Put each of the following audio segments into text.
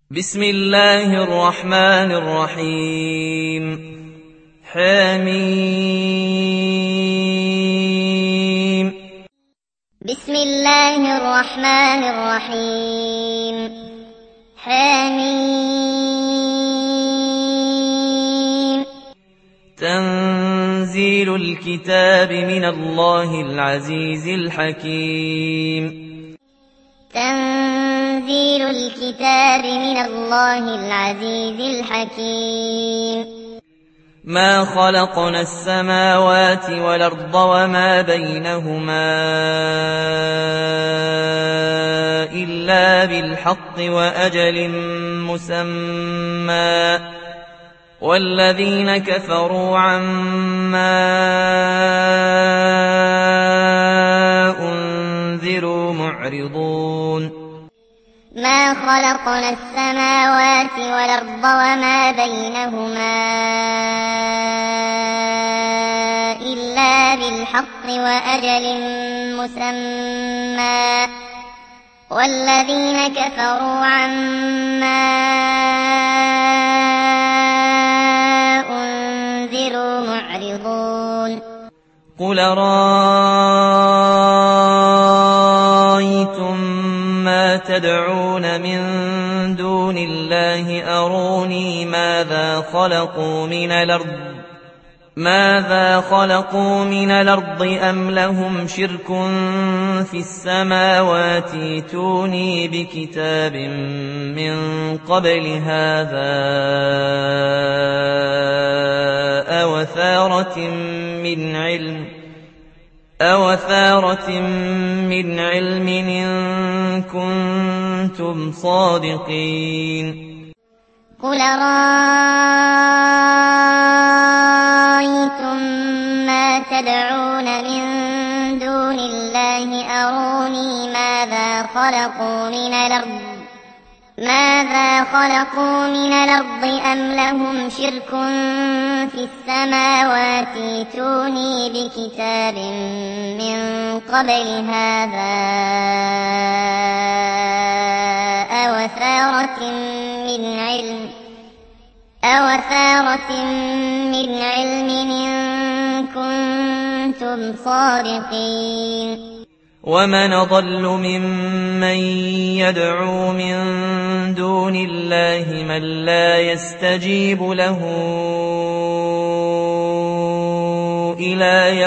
بسم الله الرحمن الرحيم حميم. بسم الله الرحمن الرحيم حميم. تنزيل الكتاب من الله العزيز الحكيم. تنزيل الكتاب من الله العزيز الحكيم. ما خلقنا السماوات والأرض وما بينهما إلا بالحق وأجل مسمى والذين كفروا عما أنذروا معرضون. ما خلقنا السماوات والأرض وما بينهما إلا بالحق وأجل مسمى والذين كفروا عما أنذروا معرضون. قل رأيتم ما تدعون من دون الله أروني ماذا خلقوا من الأرض أم لهم شرك في السماوات ائتوني بكتاب من قبل هذا أو أثارة من علم إن كنتم صادقين. قل رأيتم ما تدعون من دون الله أروني ماذا خلقوا من الأرض أم لهم شرك في السماوات ائتوني بكتاب من قبل هذا أو أثارة من علم إن كنتم صادقين. ومن أضل ممن يدعو من دون الله من لا يستجيب له إلى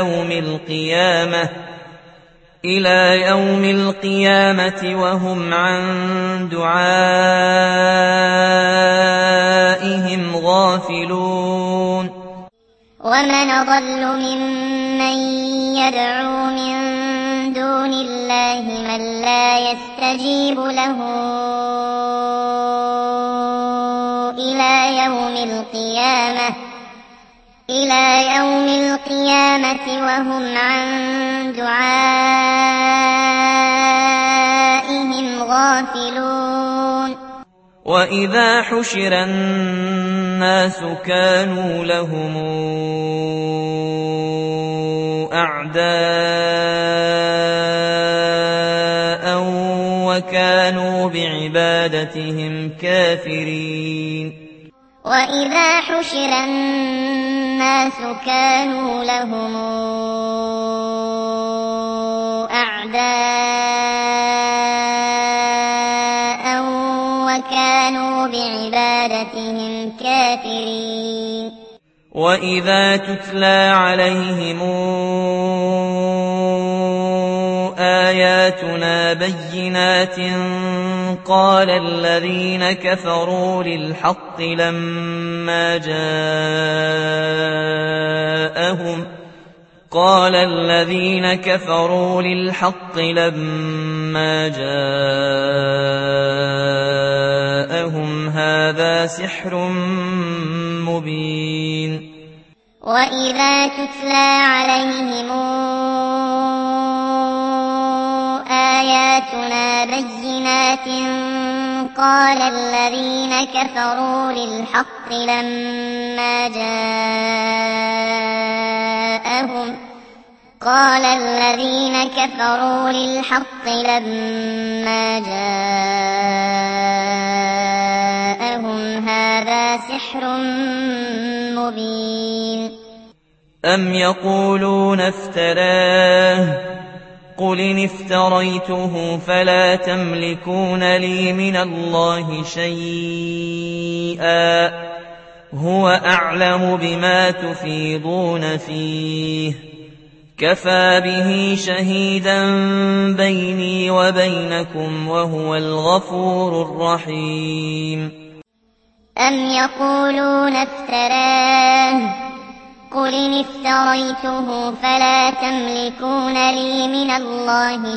يوم القيامة وهم عن دعائهم غافلون. ومن أضل ممن يدعو من دون الله من لا يستجيب له إلى يوم القيامة وهم عن دعائهم غافلون. وإذا حشر الناس كانوا لهم أعداء وكانوا بعبادتهم كافرين. وإذا حشر الناس كانوا لهم أعداء وكانوا بعبادتهم كافرين. وإذا تتلى عليهم آياتنا بينات قال الذين كفروا للحق لما جاءهم هذا سحر مبين. وإذا تتلى عليهم آياتنا بينات قال الذين كفروا للحق لما جاءهم سحر مبين أم يقولون افتراه قل إن افتريته فلا تملكون لي من الله شيئا هو أعلم بما تفيضون فيه كفى به شهيدا بيني وبينكم وهو الغفور الرحيم أم يقولون افتراه قل إن افتريته فلا تملكون لي من الله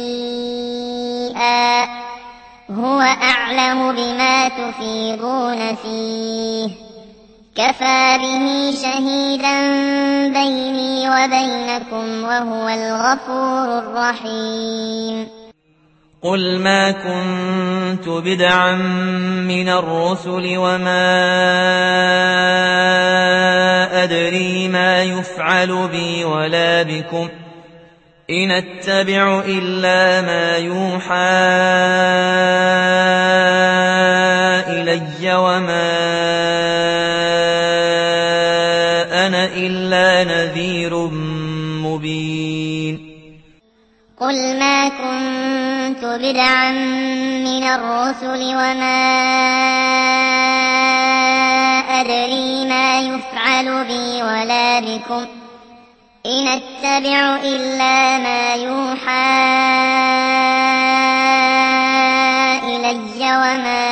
شيئا هو أعلم بما تفيضون فيه كفى به شهيدا بيني وبينكم وهو الغفور الرحيم قل ما كنت بدعا من الرسل وما أدري ما يفعل بي ولا بكم إن أتبع إلا ما يوحى إلي وما أنا إلا نذير مبين قل ما كنت بدعا من الرسل وما أدري ما يفعل بي ولا بكم إن أتبع إلا ما يوحى إلي وما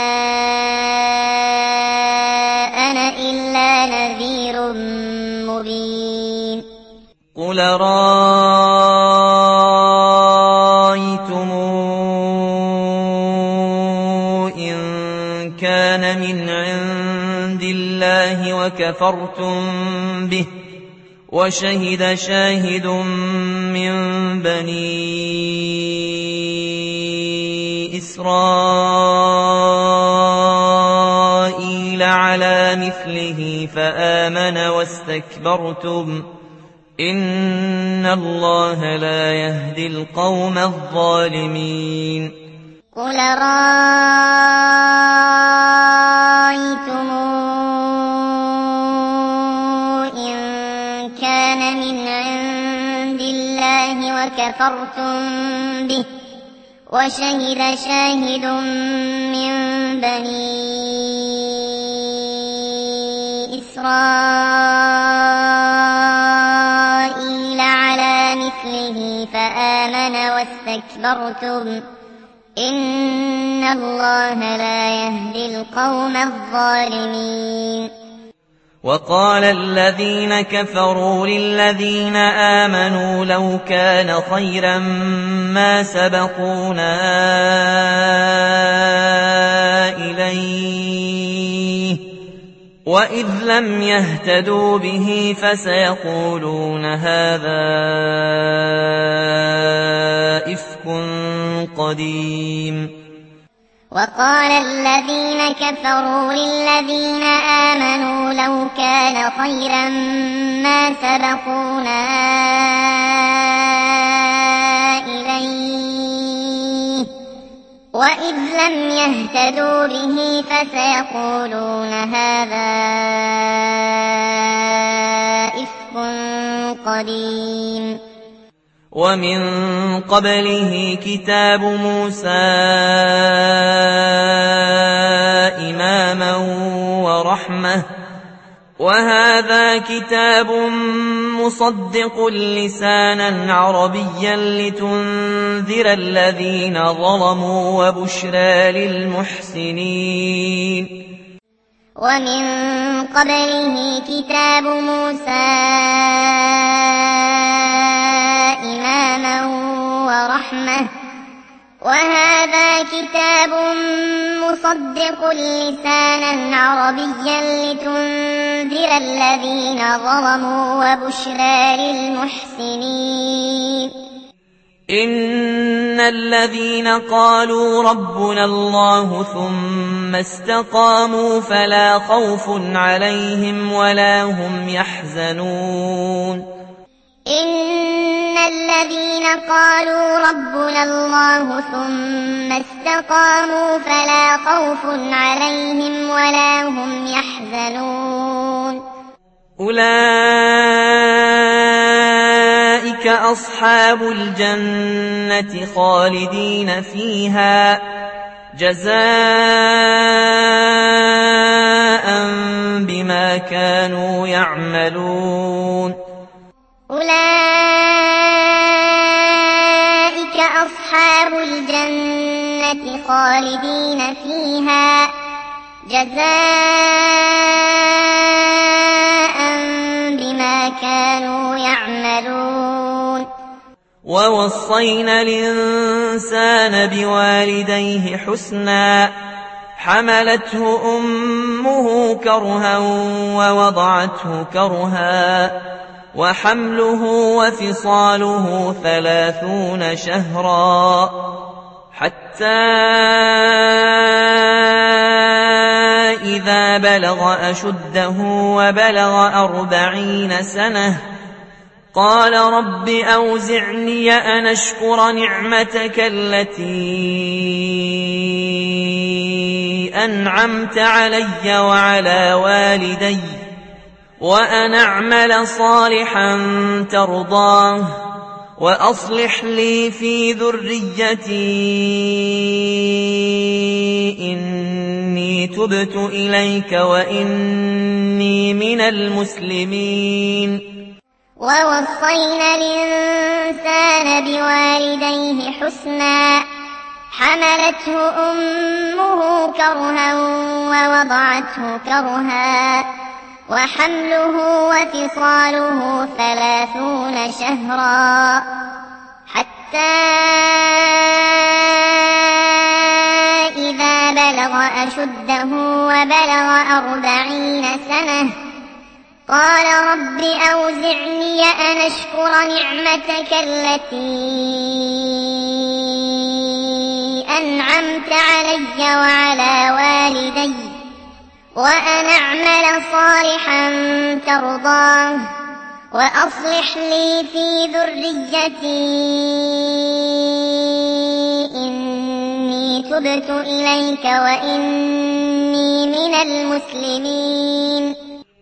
أنا إلا نذير مبين قل رأيتم إن كان من عند الله وكفرتم به وشهد شاهد من بني إسرائيل على مثله فآمن واستكبرتم إن الله لا يهدي القوم الظالمين قل رأيتم إن كان من عند الله وكفرتم به وشهد شاهد من بني إسرائيل على مثله فآمن واستكبرتم إن الله لا يهدي القوم الظالمين وقال الذين كفروا للذين آمنوا لو كان خيرا ما سبقونا إليه وإذ لم يهتدوا به فسيقولون هذا إفك قديم وقال الذين كفروا للذين آمنوا لو كان خيرا ما سبقونا إليه وإذ لم يهتدوا به فسيقولون هذا إفك قديم ومن قبله كتاب موسى إماما ورحمة وهذا كتاب مصدق لسانا عربيا لتنذر الذين ظلموا وبشرى للمحسنين ومن قبله كتاب موسى إماما ورحمة وهذا كتاب مصدق لسانا عربيا لتنذر الذين ظلموا وبشرى للمحسنين إن الذين قالوا ربنا الله ثم استقاموا فلا خوف عليهم ولا هم يحزنون إن الذين قالوا ربنا الله ثم استقاموا فلا خوف عليهم ولا هم يحزنون أولئك أصحاب الجنة خالدين فيها جزاء بما كانوا يعملون أولئك أصحاب الجنة خالدين فيها جزاء بما كانوا يعملون ووصينا الإنسان بوالديه حسنا حملته أمه كرها ووضعته كرها وحمله وفصاله 30 شهرا حتى إذا بلغ أشده وبلغ 40 سنة قال رب أوزعني أن أشكر نعمتك التي أنعمت علي وعلى والدي وأن أعمل صالحا ترضاه وأصلح لي في ذريتي إني تبت إليك وإني من المسلمين ووصينا الإنسان بوالديه حسنا حملته أمه كرها ووضعته كرها وحمله وفصاله 30 شهرا حتى إذا بلغ أشده وبلغ 40 سنة قال رب أوزعني أن أشكر نعمتك التي أنعمت علي وعلى والدي وأن أعمل صالحا ترضاه وأصلح لي في ذريتي إني تبت إليك وإني من المسلمين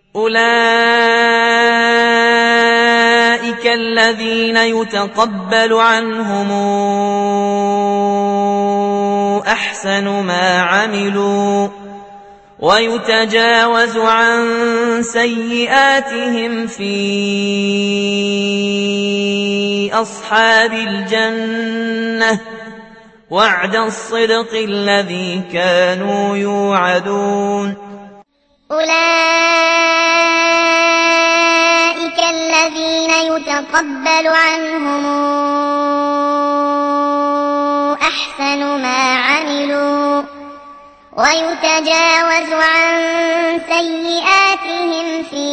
أولئك الذين يتقبل عنهم أحسن ما عملوا ويتجاوز عن سيئاتهم في أصحاب الجنة وعد الصدق الذي كانوا يوعدون أولئك الذين يتقبل عنهم أحسن ما عملوا ويتجاوز عن سيئاتهم في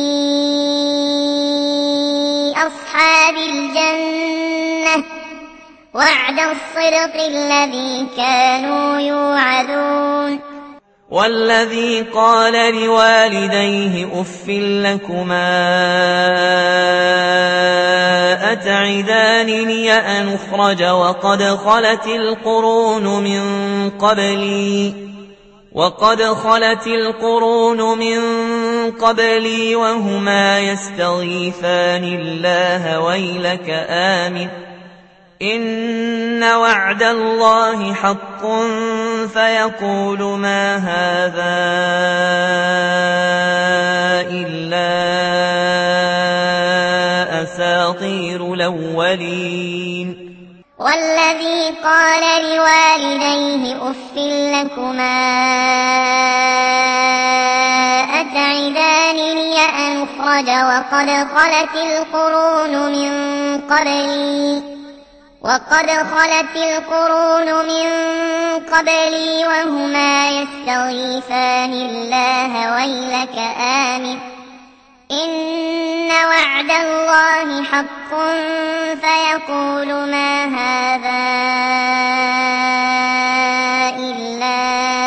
أصحاب الجنة وعد الصدق الذي كانوا يوعدون والذي قال لوالديه أف لكما أتعدانني أن أخرج وقد خلت القرون من قبلي وهما يستغيثان الله ويلك آمن إن وعد الله حق فيقول ما هذا إلا أساطير الأولين والذي قال لوالديه أف لكما أتعدانني أن أخرج وقد خلت القرون من قبلي وهما يستغيثان الله ويلك آمن إن وعد الله حق فيقول ما هذا إلا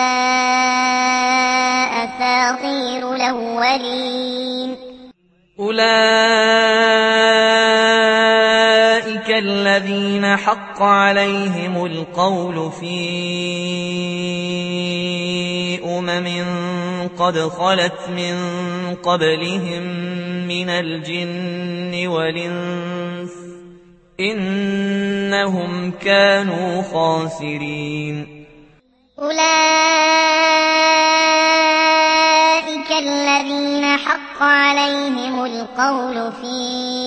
أساطير الأولين الذين حق عليهم القول في قد خلت من قبلهم من الجن والإنس إنهم كانوا خاسرين أولئك الذين حق عليهم القول في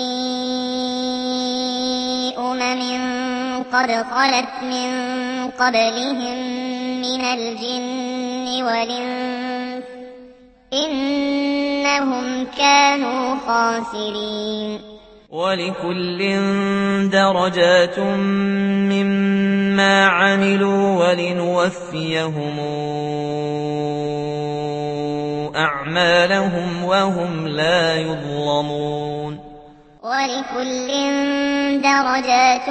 قد خلت من قبلهم من الجن والإنس إنهم كانوا خاسرين ولكل درجات مما عملوا ولنوفيهم أعمالهم وهم لا يظلمون ولكل درجات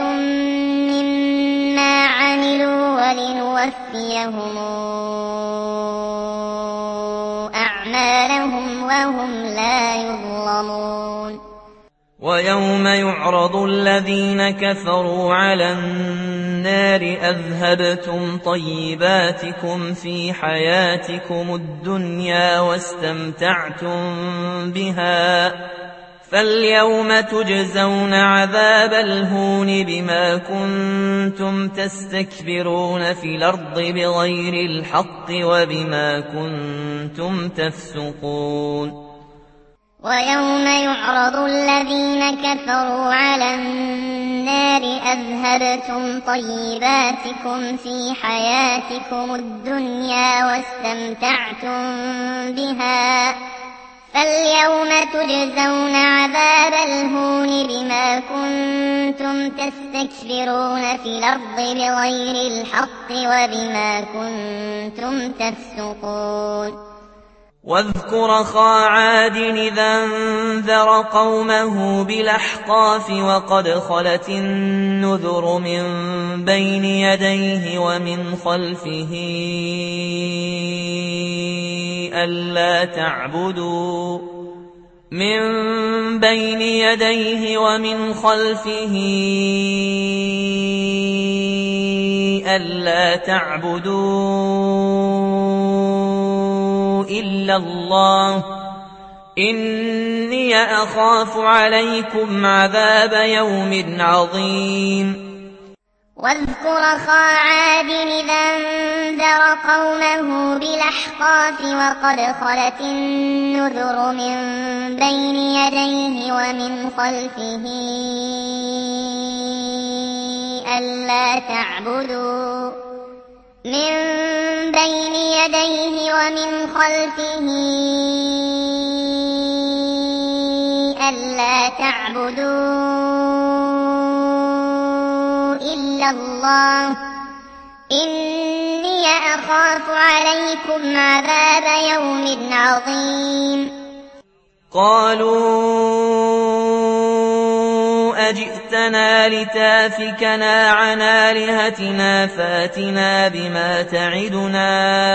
مما عملوا ولنوفيهم أعمالهم وهم لا يظلمون ويوم يعرض الذين كفروا على النار أذهبتم طيباتكم في حياتكم الدنيا واستمتعتم بها فاليوم تجزون عذاب الهون بما كنتم تستكبرون في الأرض بغير الحق وبما كنتم تفسقون ويوم يعرض الذين كفروا على النار أذهبتم طيباتكم في حياتكم الدنيا واستمتعتم بها فاليوم تجزون عذاب الهون بما كنتم تستكبرون في الأرض بغير الحق وبما كنتم تفسقون واذكر أخا عاد إذا انذر قومه بالأحقاف وقد خلت النذر من بين يديه ومن خلفه ألا تعبدوا إلا الله إني أخاف عليكم عذاب يوم عظيم واذكر أخا عاد إذا انذر قومه بالأحقاف وقد خلت النذر من بين يديه ومن خلفه ألا تعبدوا إلا الله إني أخاف عليكم عذاب يوم عظيم قالوا أجئتنا لتافكنا عن آلهتنا فاتنا بما تعدنا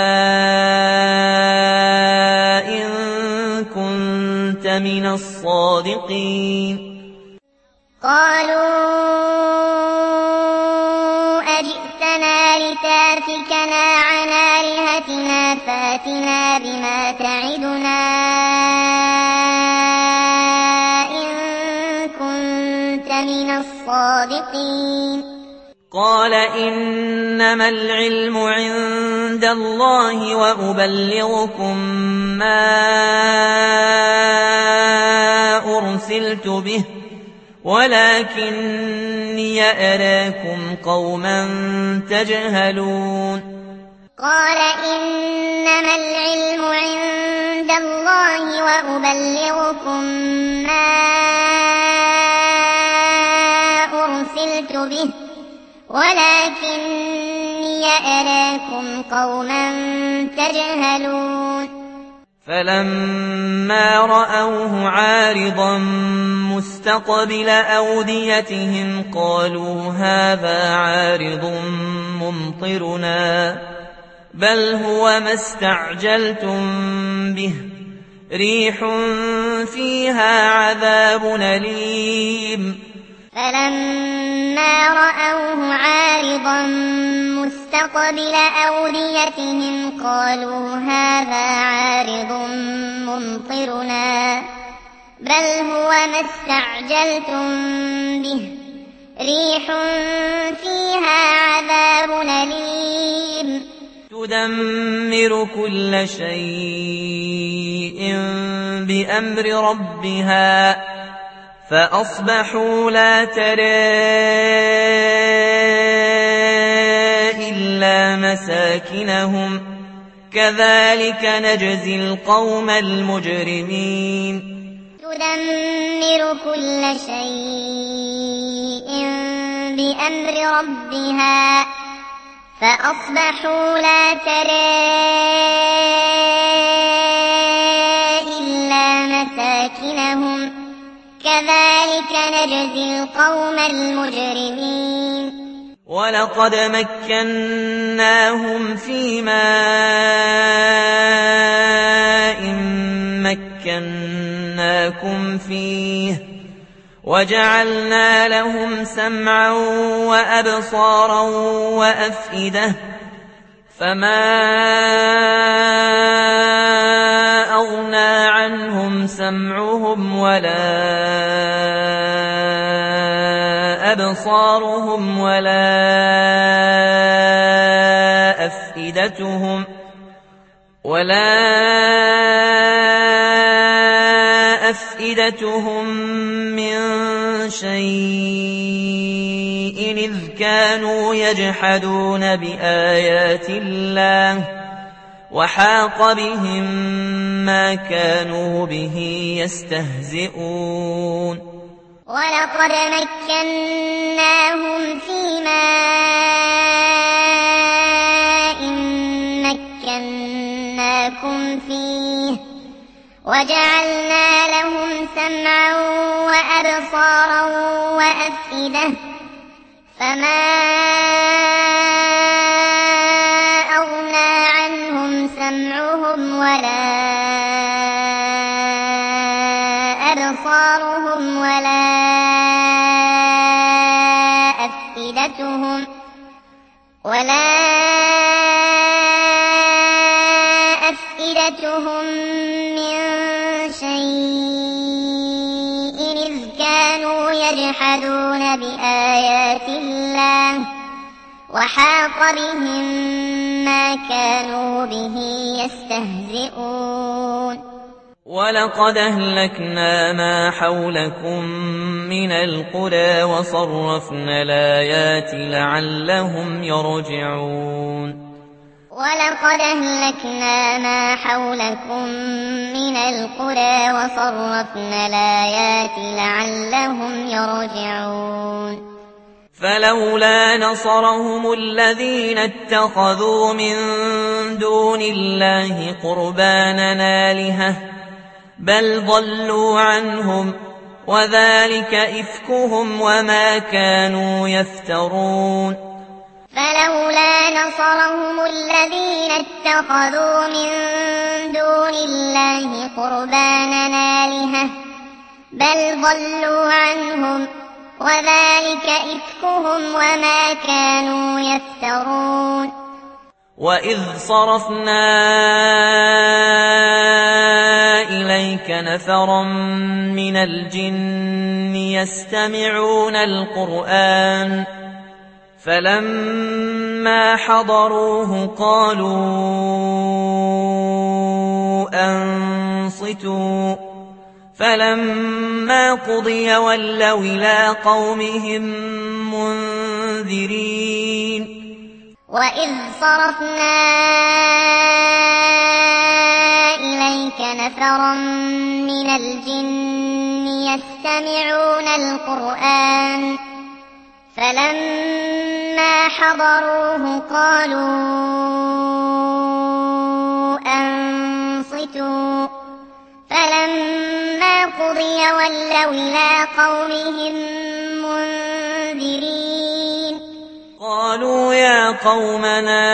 إن كنت من الصادقين قالوا أجئتنا لتافكنا عن آلهتنا فاتنا بما تعدنا إن كنت من الصادقين قال إنما العلم عند الله وأبلغكم ما أرسلت به ولكني أراكم قوما تجهلون قال إنما العلم عند الله وأبلغكم ما أرسلت به ولكني أراكم قوما تجهلون فلما رأوه عارضا مستقبل أوديتهم قالوا هذا عارض ممطرنا بل هو ما استعجلتم به ريح فيها عذاب أليم فلما فلما رأوه عارضا مستقبل أوديتهم قالوا هذا عارض ممطرنا بل هو ما استعجلتم به ريح فيها عذاب أليم تدمر كل شيء بأمر ربها فأصبحوا لا ترى إلا مساكنهم كذلك نجزي القوم المجرمين تدمر كل شيء بأمر ربها فأصبحوا لا ترى إلا مساكنهم كذلك نجزي القوم المجرمين ولقد مكناهم في ماء مكناكم فيه وجعلنا لهم سمعا وأبصارا وأفئدة فما أغنى عنهم سمعهم ولا أبصارهم ولا أفئدتهم من شيء إذ كانوا يجحدون بآيات الله وحاق بهم ما كانوا به يستهزئون ولقد مكناهم في ماء مكناكم فيه وجعلنا لهم سمعا وأبصارا وأفئدة فما أغنى عنهم سمعهم ولا أبصارهم ولا أفئدتهم من شيء إذ كانوا يجحدون بآيات الله وحاق بهم ما كانوا به يستهزئون ولقد أهلكنا ما حولكم من القرى وصرفنا الآيات لعلهم يرجعون ولقد أهلكنا ما حولكم من القرى وصرفنا الآيات لعلهم يرجعون فلولا نصرهم الذين اتخذوا من دون الله قربانا آلهة بل ضلوا عنهم وذلك إفكهم وما كانوا يفترون فلولا نصرهم الذين اتخذوا من دون الله قربانا آلهة بل ضلوا عنهم وذلك إفكهم وما كانوا يفترون وإذ صرفنا إليك نفرا من الجن يستمعون القرآن فلما حضروه قالوا أنصتوا فلما قضي ولوا إلى قومهم منذرين وإذ صرفنا إليك نفرا من الجن يستمعون القرآن فلما حضروه قالوا أنصتوا فلما قضي ولوا إلى قومهم منذرين قالوا يا قومنا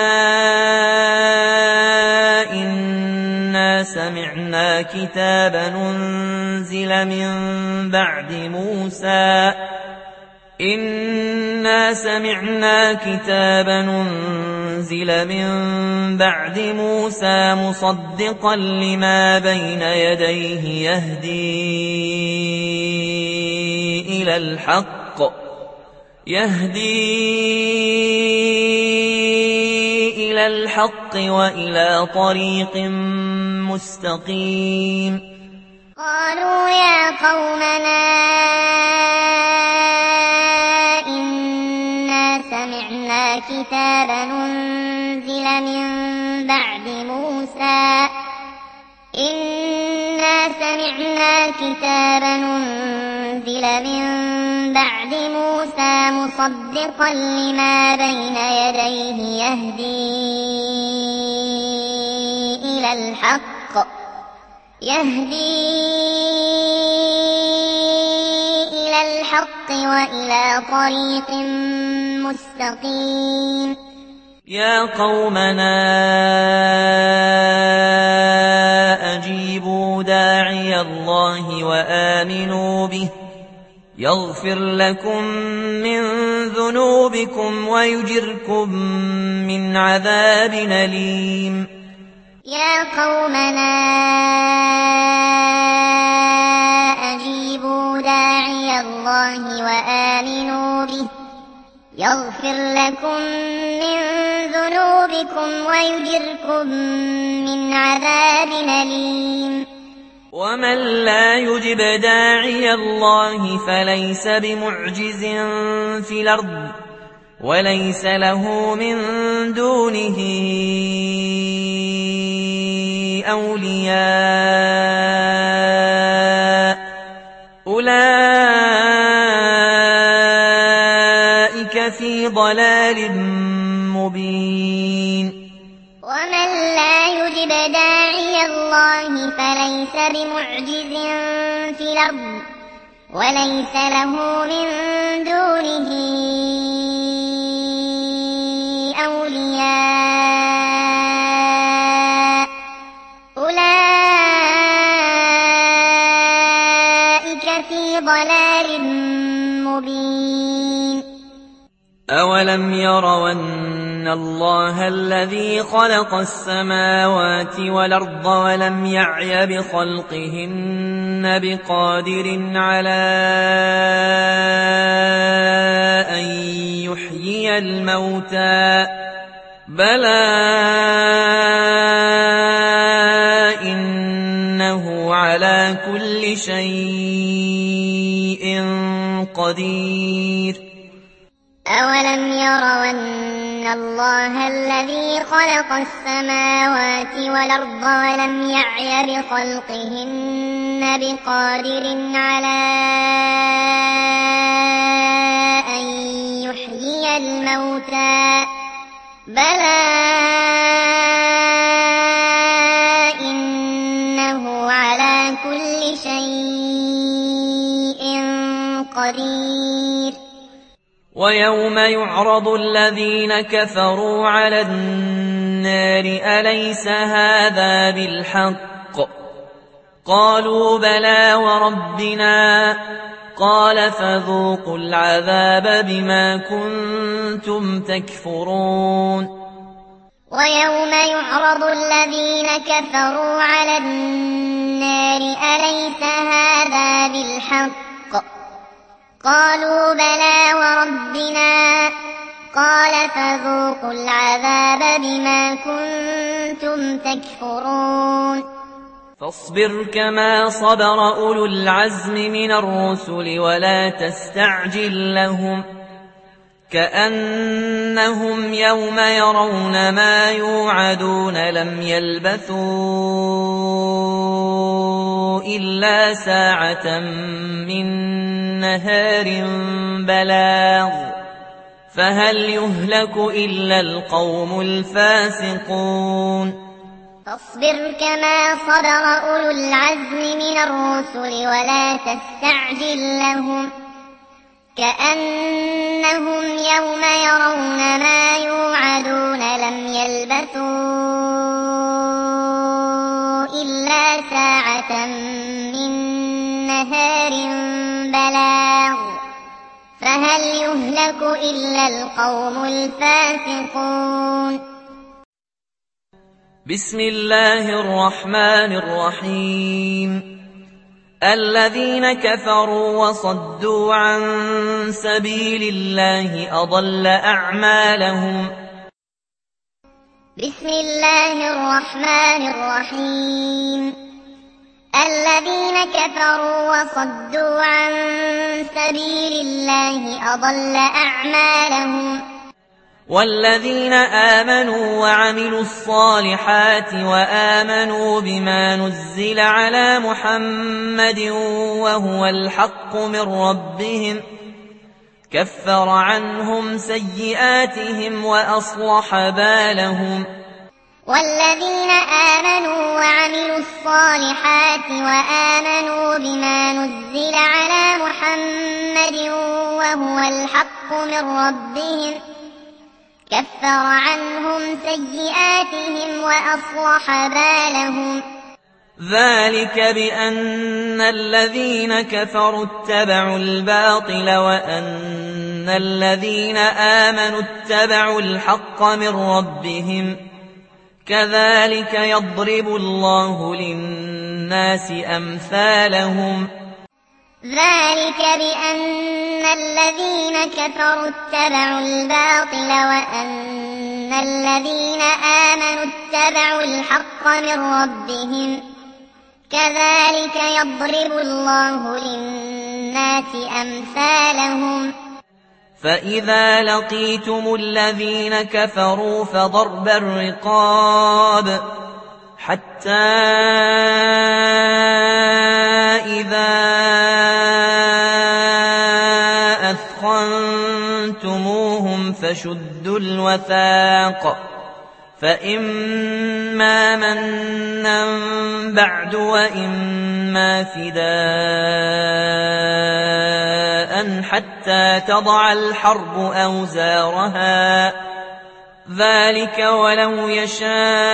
إنا سمعنا كتابا أنزل من بعد موسى إنا سمعنا كتابا أنزل من بعد موسى مصدقا لما بين يديه يهدي إلى الحق وإلى طريق مستقيم. قالوا يا قومنا إنا سمعنا كتابا أنزل من بعد موسى مصدقا لما بين يديه يهدي إلى الحق وإلى طريق مستقيم. يا قومنا أجيبوا داعي الله وآمنوا به يغفر لكم من ذنوبكم ويجركم من عذاب أليم. يا قومنا أجيبوا داعي الله وآمنوا به يغفر لكم من ذنوبكم ويجركم من عذاب أليم. ومن لا يجب داعي الله فليس بمعجز في الأرض وليس له من دونه أولياء أولئك في ضلال مبين. ومن لا يجب داعي الله فليس بمعجز في الأرض وليس له من دونه أولياء أولئك في ضلال مبين. أولم يروا أن الله الذي خلق السماوات والأرض ولم يعي بخلقهن بقادر على أن يحيي الموتى بلى إنه على كل شيء قدير. أولم يروا أن الله الذي خلق السماوات والأرض ولم يعي بخلقهن بقادر على أن يحيي الموتى بلى إنه على كل شيء قدير. ويوم يعرض الذين كفروا على النار أليس هذا بالحق قالوا بلى وربنا قال فذوقوا العذاب بما كنتم تكفرون. ويوم يعرض الذين كفروا على النار أليس هذا بالحق قالوا بلى وربنا قال فذوقوا العذاب بما كنتم تكفرون. فاصبر كما صبر أولو العزم من الرسل ولا تستعجل لهم كأنهم يوم يرون ما يوعدون لم يلبثوا إلا ساعة من نهار بلاغ فهل يهلك إلا القوم الفاسقون. فاصبر كما صبر أولو العزم من الرسل ولا تستعجل لهم كأنهم يوم يرون ما يوعدون لم يلبثوا إلا ساعة من نهار بلاغ فهل يهلك إلا القوم الفاسقون. بسم الله الرحمن الرحيم. الذين كفروا وصدوا عن سبيل الله أضل أعمالهم. بسم الله الرحمن الرحيم. الذين كفروا وصدوا عن سبيل الله أضل أعمالهم. والذين آمنوا وعملوا الصالحات وآمنوا بما نزل على محمد وهو الحق من ربهم كفر عنهم سيئاتهم وأصلح بالهم. والذين آمنوا وعملوا الصالحات وآمنوا بما نزل على محمد وهو الحق من ربهم كفر عنهم سيئاتهم وأصلح بالهم. ذلك بأن الذين كفروا اتبعوا الباطل وأن الذين آمنوا اتبعوا الحق من ربهم كذلك يضرب الله للناس أمثالهم. ذلك بأن الذين كفروا اتبعوا الباطل وأن الذين آمنوا اتبعوا الحق من ربهم كذلك يضرب الله للناس أمثالهم. فإذا لقيتم الذين كفروا فضرب الرقاب حتى إذا أثخنتموهم فشدوا الوثاق فإما منا بعد وإما فداء حتى تضع الحرب أوزارها ذلك ولو يشاء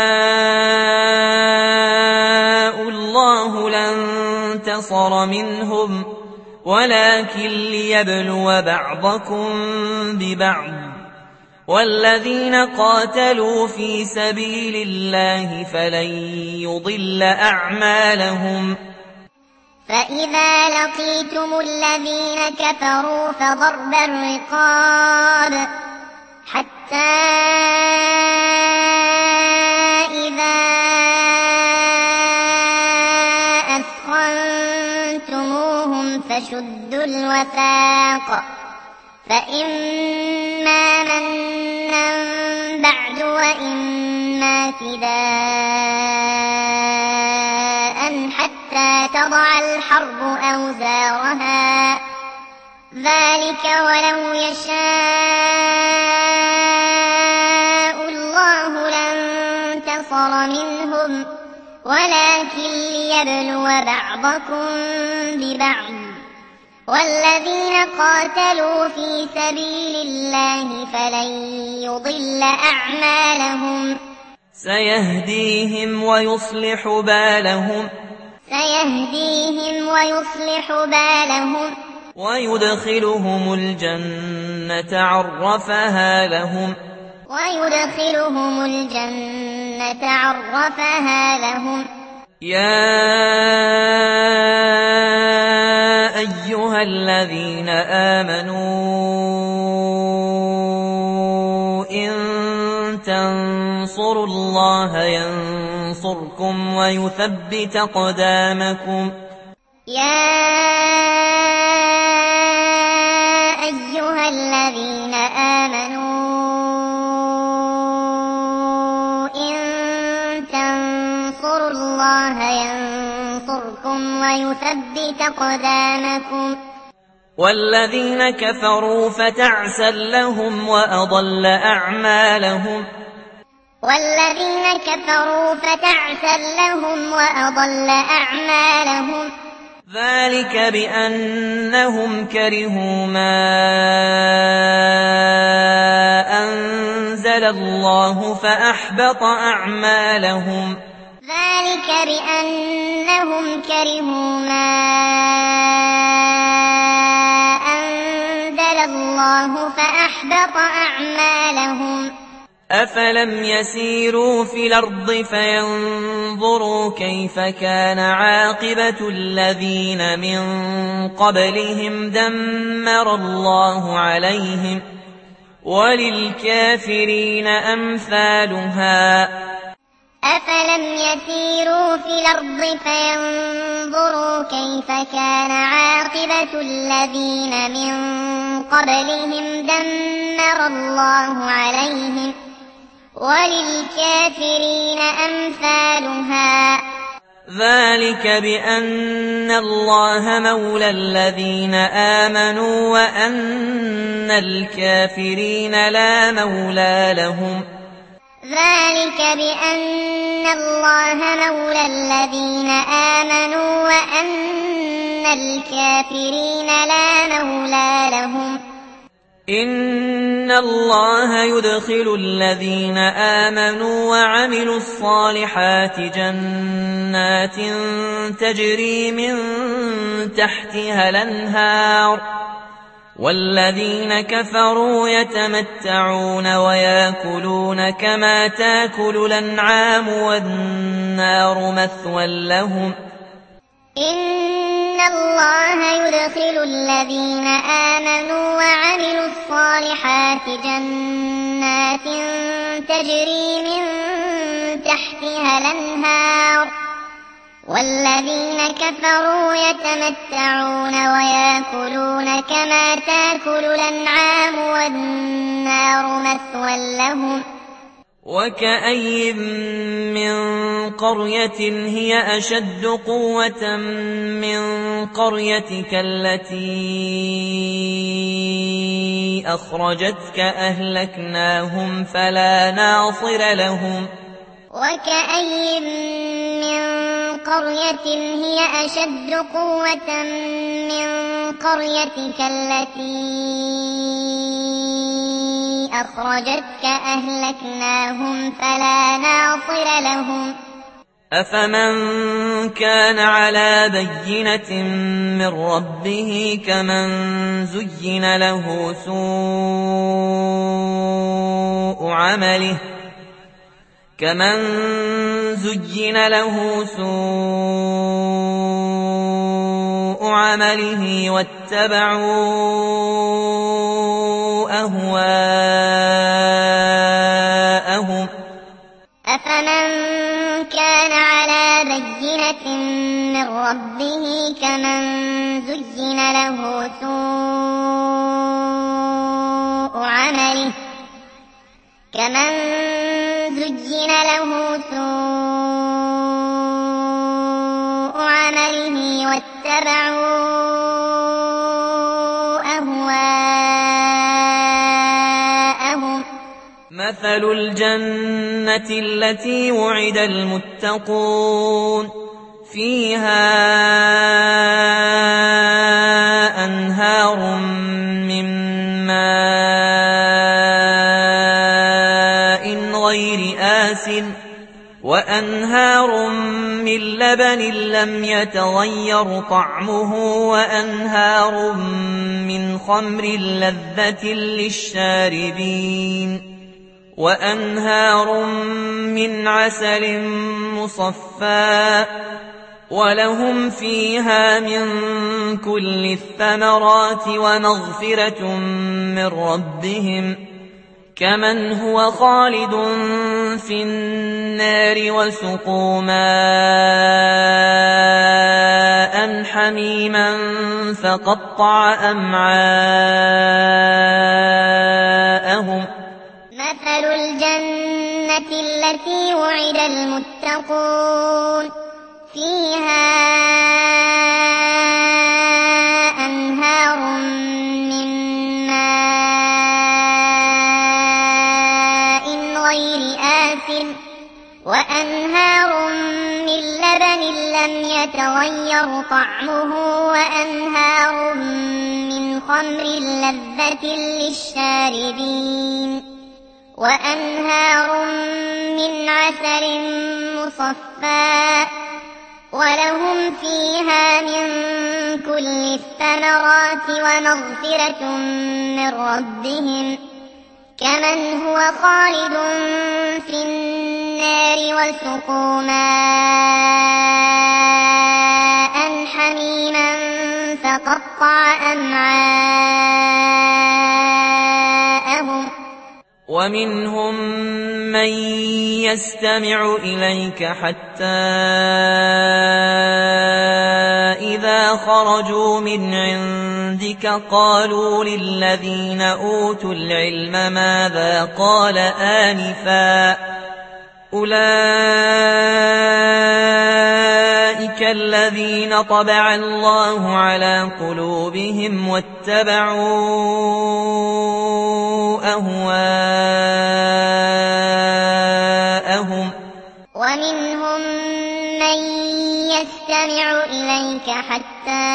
الله لانتصر منهم ولكن ليبلو بعضكم ببعض والذين قاتلوا في سبيل الله فلن يضل أعمالهم. فإذا لقيتم الذين كفروا فضرب الرقاب حتى إذا أثخنتموهم فشدوا الوثاق فإما منا بعد وإما فداء حتى تضع الحرب أوزارها ذلك ولو يشاء الله لانتصر منهم ولكن ليبلو بعضكم ببعض والذين قاتلوا في سبيل الله فلن يضل أعمالهم. سيهديهم ويصلح بالهم. سيهديهم ويصلح بالهم ويدخلهم الجنة عرفها لهم. ويدخلهم الجنة عرفها لهم. يا أيها الذين آمنوا إن تنصروا الله ينصركم ويثبت أقدامكم. يا أيها الذين آمنوا إن تنصروا الله ينصركم ويثبت أقدامكم. والذين كفروا فتعسا لهم وأضل أعمالهم. والذين كفروا فتعسا لهم وأضل أعمالهم. ذلك بأنهم كرهوا ما أنزل الله فأحبط أعمالهم. ذلك بأنهم كرهوا ما أنزل الله فأحبط فأحبط أعمالهم أفلم يسيروا في الأرض فينظروا كيف كان عاقبة الذين من قبلهم دمر الله عليهم وللكافرين أمثالها أفلم يسيروا في الأرض فينظروا كيف كان عاقبة الذين من قبلهم دمر الله عليهم وللكافرين أمثالها ذلك بأن الله مولى الذين آمنوا وأن الكافرين لا مولى لهم ذلك بأن الله مولى الذين آمنوا وأن الكافرين لا مولى لهم إن الله يدخل الذين آمنوا وعملوا الصالحات جنات تجري من تحتها الأنهار والذين كفروا يتمتعون ويأكلون كما تأكل الأنعام والنار مثوى لهم إن الله يدخل الذين آمنوا وعملوا الصالحات جنات تجري من تحتها الأنهار والذين كفروا يتمتعون ويأكلون كما تأكل الأنعام والنار مثوى لهم وكأي من قرية هي أشد قوة من قريتك التي أخرجتك أهلكناهم فلا ناصر لهم وكأي من قرية هي أشد قوة من قريتك التي أخرجتك أهلكناهم فلا ناصر لهم أفمن كان على بينة من ربه كمن زين له سوء عمله واتبعوا أهواءهم أفمن كان على بينة من ربه كمن زين له سوء عمله واتبعوا أهواءهم مثل الجنة التي وعد المتقون فيها أنهار من ماء غير آسن وأنهار من لبن لم يتغير طعمه وأنهار من خمر لذة للشاربين وأنهار من عسل مصفى ولهم فيها من كل الثمرات ومغفرة من ربهم كمن هو خالد في النار وسقوا ماء حميما فقطع أمعاءهم مثل الجنة التي وعد المتقون فيها أنهار من ماء غير آسن وأنهار من لبن لم يتغير طعمه وأنهار من خمر لذة للشاربين وأنهار من عسل مصفى ولهم فيها من كل الثمرات ومغفرة من ربهم كمن هو خالد في النار وسقوا ماء حميما فقطع أمعاءهم ومنهم من يستمع إليك حتى إذا خرجوا من عندك قالوا للذين أوتوا العلم ماذا قال آنفا أولئك الذين طبع الله على قلوبهم واتبعوا أهواءهم ومنهم من يستمع إليك حتى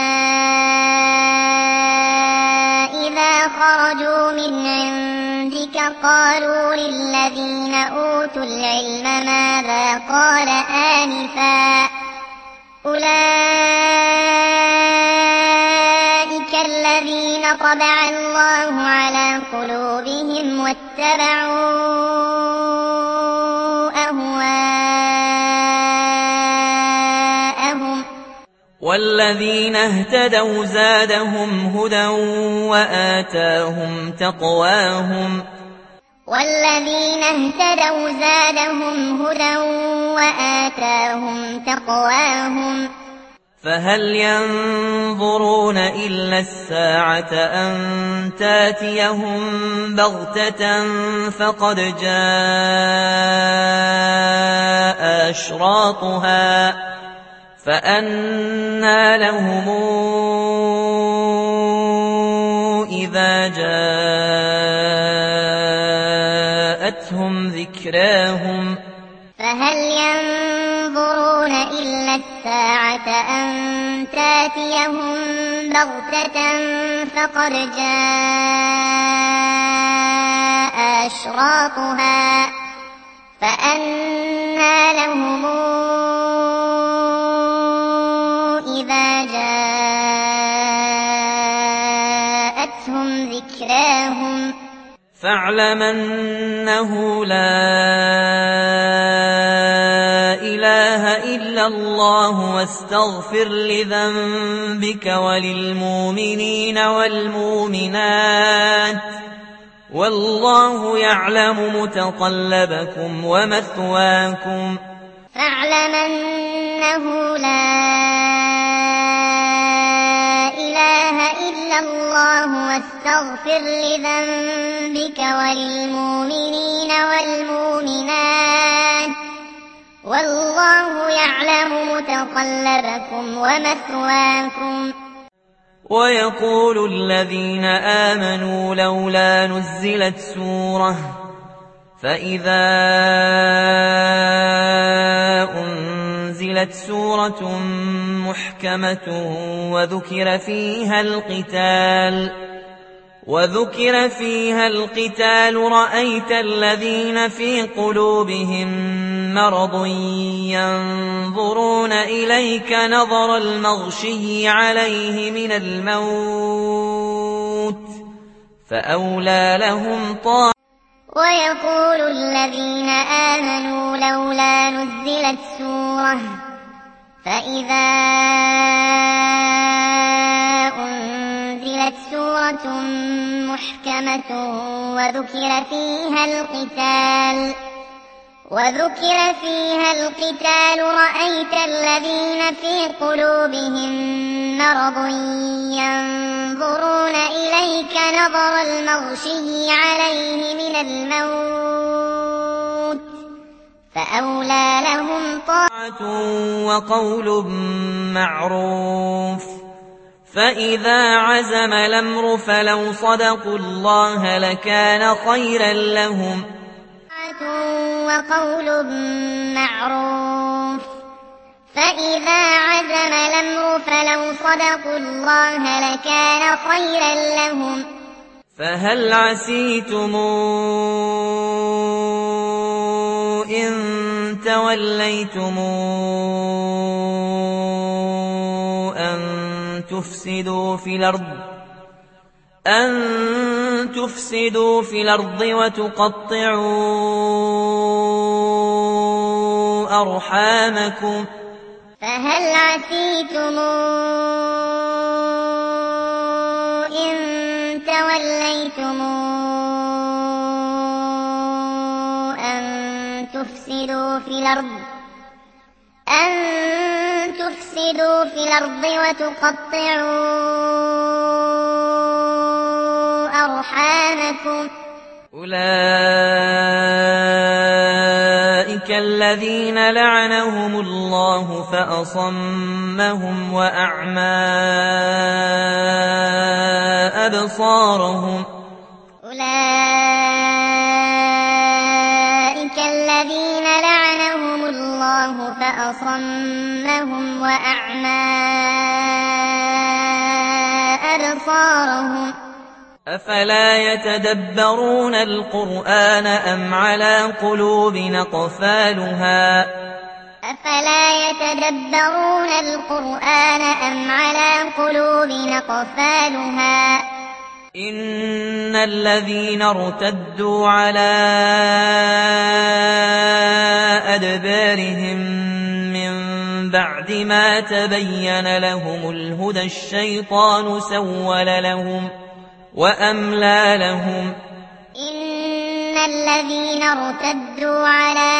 إذا خرجوا من عندك قالوا للذين أوتوا العلم ماذا قال آنفا أولئك الذين طبع الله على قلوبهم واتبعوا أهواءهم والذين اهتدوا زادهم هدى وآتاهم تقواهم والذين اهتدوا زادهم هدى وآتاهم تقواهم فهل ينظرون إلا الساعة أن تاتيهم بغتة فقد جاء أشراطها فأنى لهم إذا جاءتهم ذكراهم فهل ينظرون إلا الساعة أن تاتيهم بغتة فقد جاء أشراطها فأنى لهم إذا جاءتهم ذكراهم فاعلم أنه لا إله إلا الله واستغفر لذنبك وللمؤمنين والمؤمنات والله يعلم متقلبكم ومثواكم فاعلم أنه لا إله إلا الله واستغفر لذنبك وللمؤمنين والمؤمنات والله يعلم متقلبكم ومثواكم ويقول الذين آمنوا لولا نزلت سورة فإذا أنزلت سورة محكمة وذكر فيها القتال رأيت الذين في قلوبهم مرض ينظرون إليك نظر المغشي عليه من الموت فأولى لهم طاعة ويقول الذين آمنوا لولا نزلت سورة فإذا أنزلت سورة محكمة وذكر فيها القتال رأيت الذين في قلوبهم مرض ينظرون إليك نظر المغشي عليه من الموت فأولى لهم طاعة وقول معروف فإذا عزم الأمر فلو صدقوا الله لكان خيرا لهم وقول معروف فإذا عزم الأمر فلو صدقوا الله لكان خيرا لهم فهل عسيتم إن توليتم أن تفسدوا في الأرض وتقطعوا أرحامكم فهل عسيتم إن توليتم أن تفسدوا في الأرض وتقطعوا أرحامكم أولئك الذين لعنهم الله فأصمهم وأعمى أبصارهم أولئك الذين لعنهم الله فأصمهم وأعمى أبصارهم أفلا يتدبرون القرآن أم على قلوب أقفالها أفلا يتدبرون القرآن أم على قلوب أقفالها إن الذين ارتدوا على أدبارهم من بعد ما تبين لهم الهدى الشيطان سول لهم وأملى لهم إن الذين ارتدوا على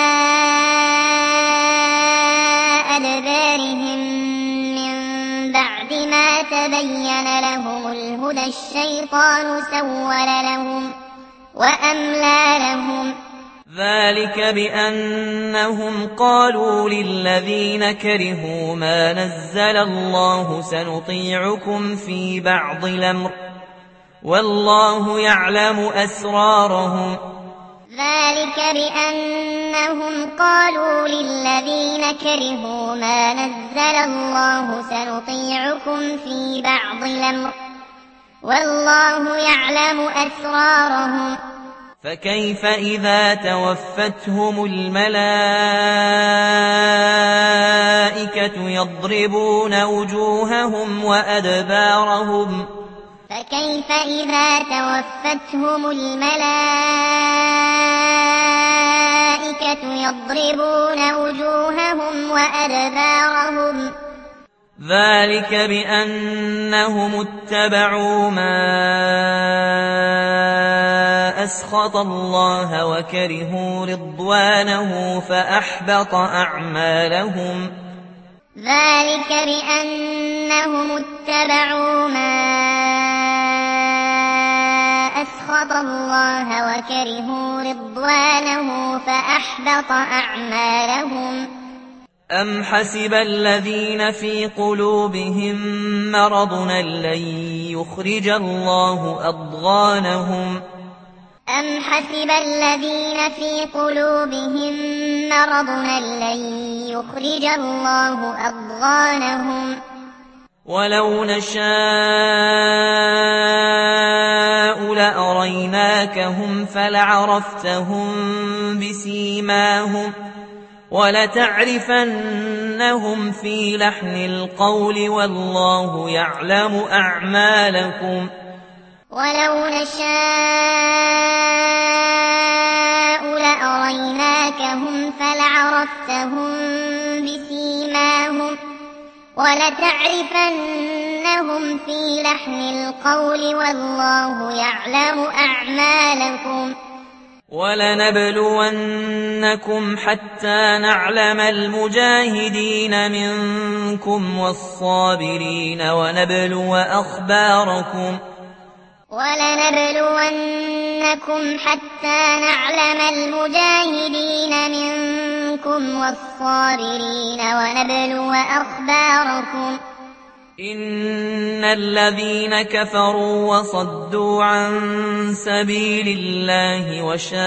أدبارهم من بعد ما تبين لهم الهدى الشيطان سول لهم وأملى لهم ذلك بأنهم قالوا للذين كرهوا ما نزل الله سنطيعكم في بعض الأمر والله يعلم أسرارهم ذلك بأنهم قالوا للذين كرهوا ما نزل الله سنطيعكم في بعض الأمر والله يعلم أسرارهم فكيف إذا توفتهم الملائكة يضربون وجوههم وأدبارهم فكيف إذا توفتهم الملائكة يضربون وجوههم وأدبارهم ذلك بأنهم اتبعوا ما أسخط الله وكرهوا رضوانه فأحبط أعمالهم ذلك بأنهم اتبعوا ما أسخط الله وكرهوا رضوانه فأحبط أعمالهم أم حسب الذين في قلوبهم مرض لن يخرج الله أضغانهم أم حسب الذين في قلوبهم مرض لن يخرج الله أضغانهم ولو نشاء لأريناكهم فلعرفتهم بسيماهم ولتعرفنهم في لحن القول والله يعلم أعمالكم ولو نشاء لأريناكهم فلعرفتهم بسيماهم ولتعرفنهم في لحن القول والله يعلم أعمالكم ولنبلونكم حتى نعلم المجاهدين منكم والصابرين ونبلو أخباركم ولنبلونكم حتى نعلم المجاهدين منكم والصابرين ونبلو أخباركم إن الذين كفروا وصدوا عن سبيل الله وشاقوا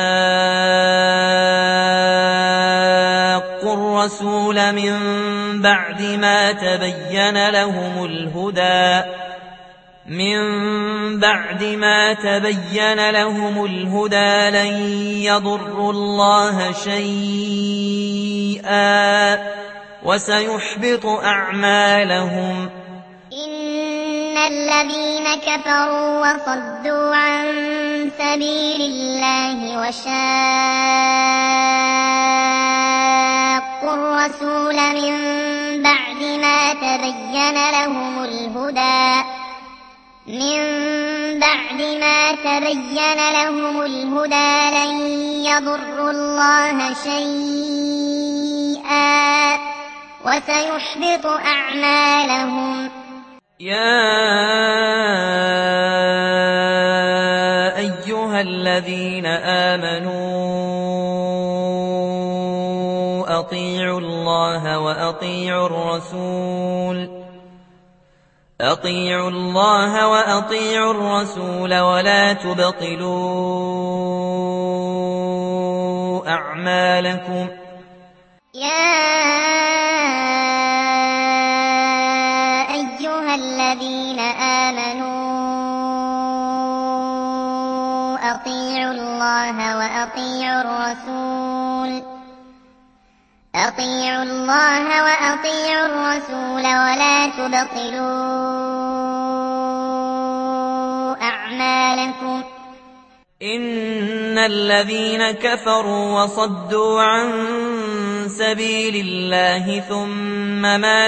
الرسول من بعد ما تبين لهم الهدى لن يضروا الله شيئا وسيحبط أعمالهم إن الذين كفروا وصدوا عن سبيل الله وشاقوا الرسول من بعد ما تبين لهم الهدى لن يضروا الله شيئا وسيحبط أعمالهم. يا أيها الذين آمنوا أطيعوا الله وأطيعوا الرسول ولا تبطلوا أعمالكم. يا أيها الذين آمنوا أطيعوا الله وأطيعوا الرسول ولا تبطلوا أعمالكم. إن الذين كفروا وصدوا عن سبيل الله ثم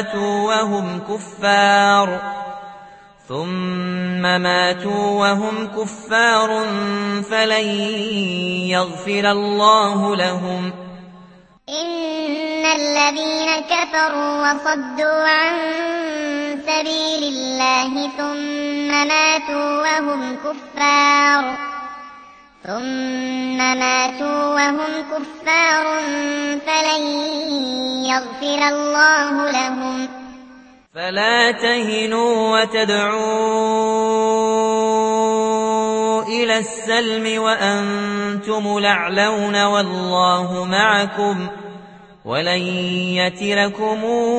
ماتوا وهم كفار فلن يغفر الله لهم. إن الذين كفروا وصدوا عن سبيل الله ثم ماتوا وهم كفار فلن يغفر الله لهم. فلا تهنوا وتدعوا إلى السلم وأنتم الأعلون والله معكم ولن يتركم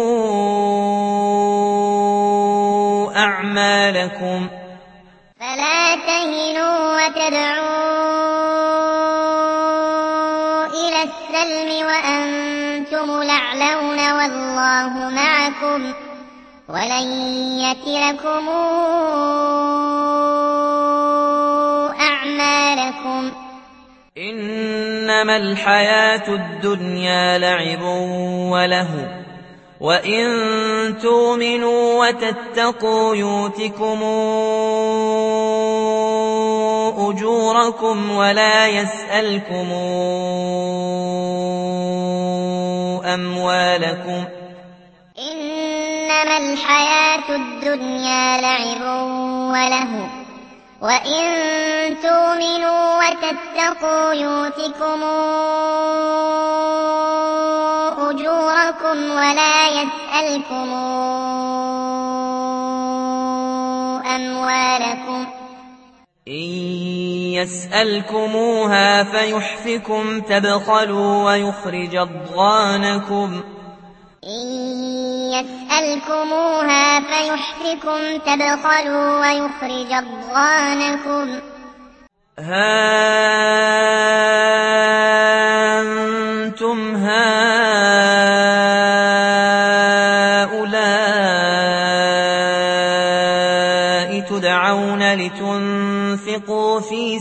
أعمالكم. فلا تهنوا وتدعوا إلى السلم وأنتم الأعلون والله معكم ولن يتركم أعمالكم. إنما الحياة الدنيا لعب ولهو وإن تؤمنوا وتتقوا يؤتكم أجوركم ولا يسألكم أموالكم. إنما الحياة الدنيا لعب ولهو وإن تؤمنوا وتتقوا يؤتكم أجوركم ولا يسألكم أموالكم. إن يسألكموها فيحفكم تبخلوا ويخرج أضغانكم. إن يسألكموها فيحفكم تبخلوا ويخرج أضغانكم. ها أنتم هؤلاء تدعون لتنفقوا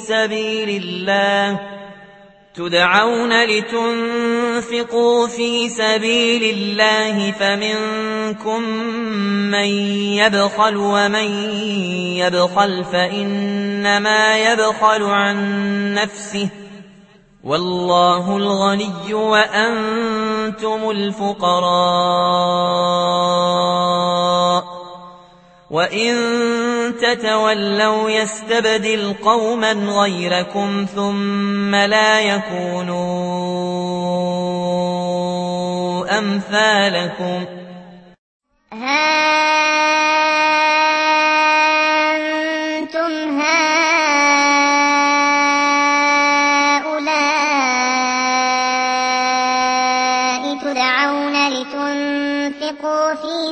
في سبيل الله فمنكم من يبخل ومن يبخل فإنما يبخل عن نفسه والله الغني وأنتم الفقراء وإن تتولوا يستبدل قوما غيركم ثم لا يكونوا أمثالكم. أنتم هؤلاء تدعون لتنفقوا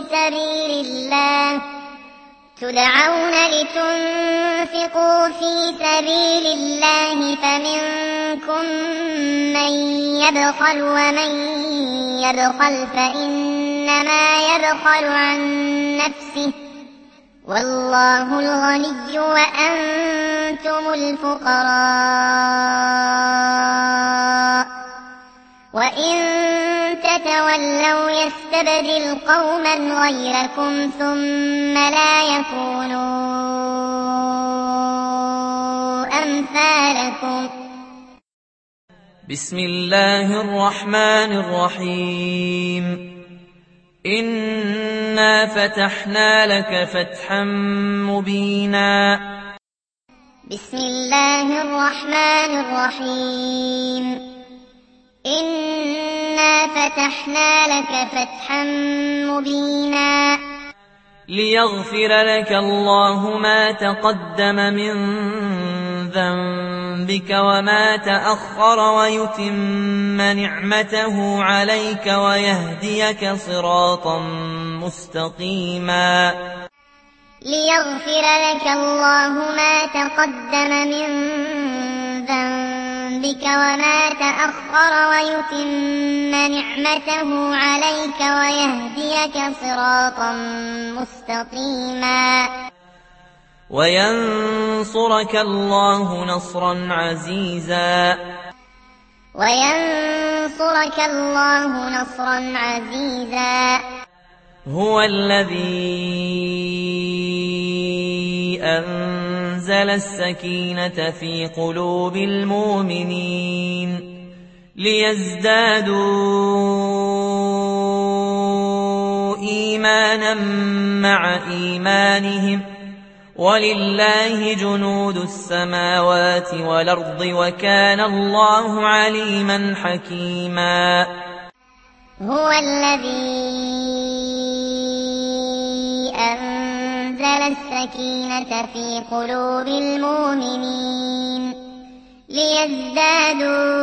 في سبيل الله فمنكم من يبخل ومن يبخل فإنما يبخل عن نفسه والله الغني وأنتم أنتم الفقراء وإن تتولوا يستبدل قوما غيركم ثم لا يكونوا أمثالكم. بسم الله الرحمن الرحيم. إنا فتحنا لك فتحا مبينا. بسم الله الرحمن الرحيم. إنا فتحنا لك فتحا مبينا. ليغفر لك الله ما تقدم من ذنبك وما تأخر ويتم نعمته عليك ويهديك صراطا مستقيما. ليغفر لك الله ما تقدم من ذنبك وما تأخر ويتم نعمته عليك ويهديك صراطا مستقيما. وينصرك الله نصرا عزيزا. وينصرك الله نصرا عزيزا. هو الذي أنزل السكينة في قلوب المؤمنين ليزدادوا إيمانا مع إيمانهم ولله جنود السماوات والأرض وكان الله عليما حكيما. هو الذي أنزل السكينة في قلوب المؤمنين ليزدادوا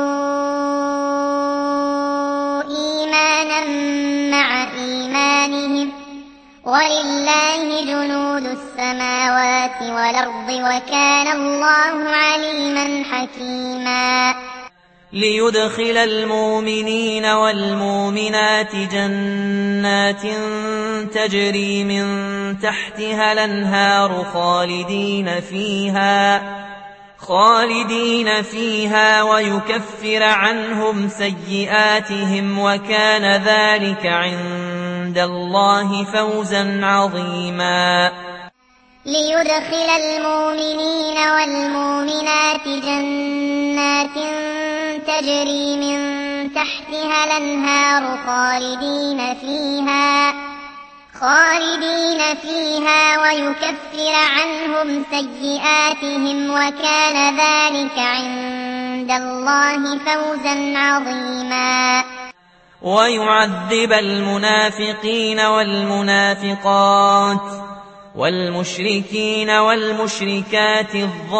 إيمانا مع إيمانهم ولله جنود السماوات والأرض وكان الله عليما حكيما. ليدخل المؤمنين والمؤمنات جنات تجري من تحتها الأنهار خالدين فيها ويكفر عنهم سيئاتهم وكان ذلك عند الله فوزا عظيما. ليدخل المؤمنين والمؤمنات جنات تجري من تحتها الأنهار خالدين فيها ويكفر عنهم سيئاتهم وكان ذلك عند الله فوزا عظيما. ويعذب المنافقين والمنافقات والمشركين والمشركات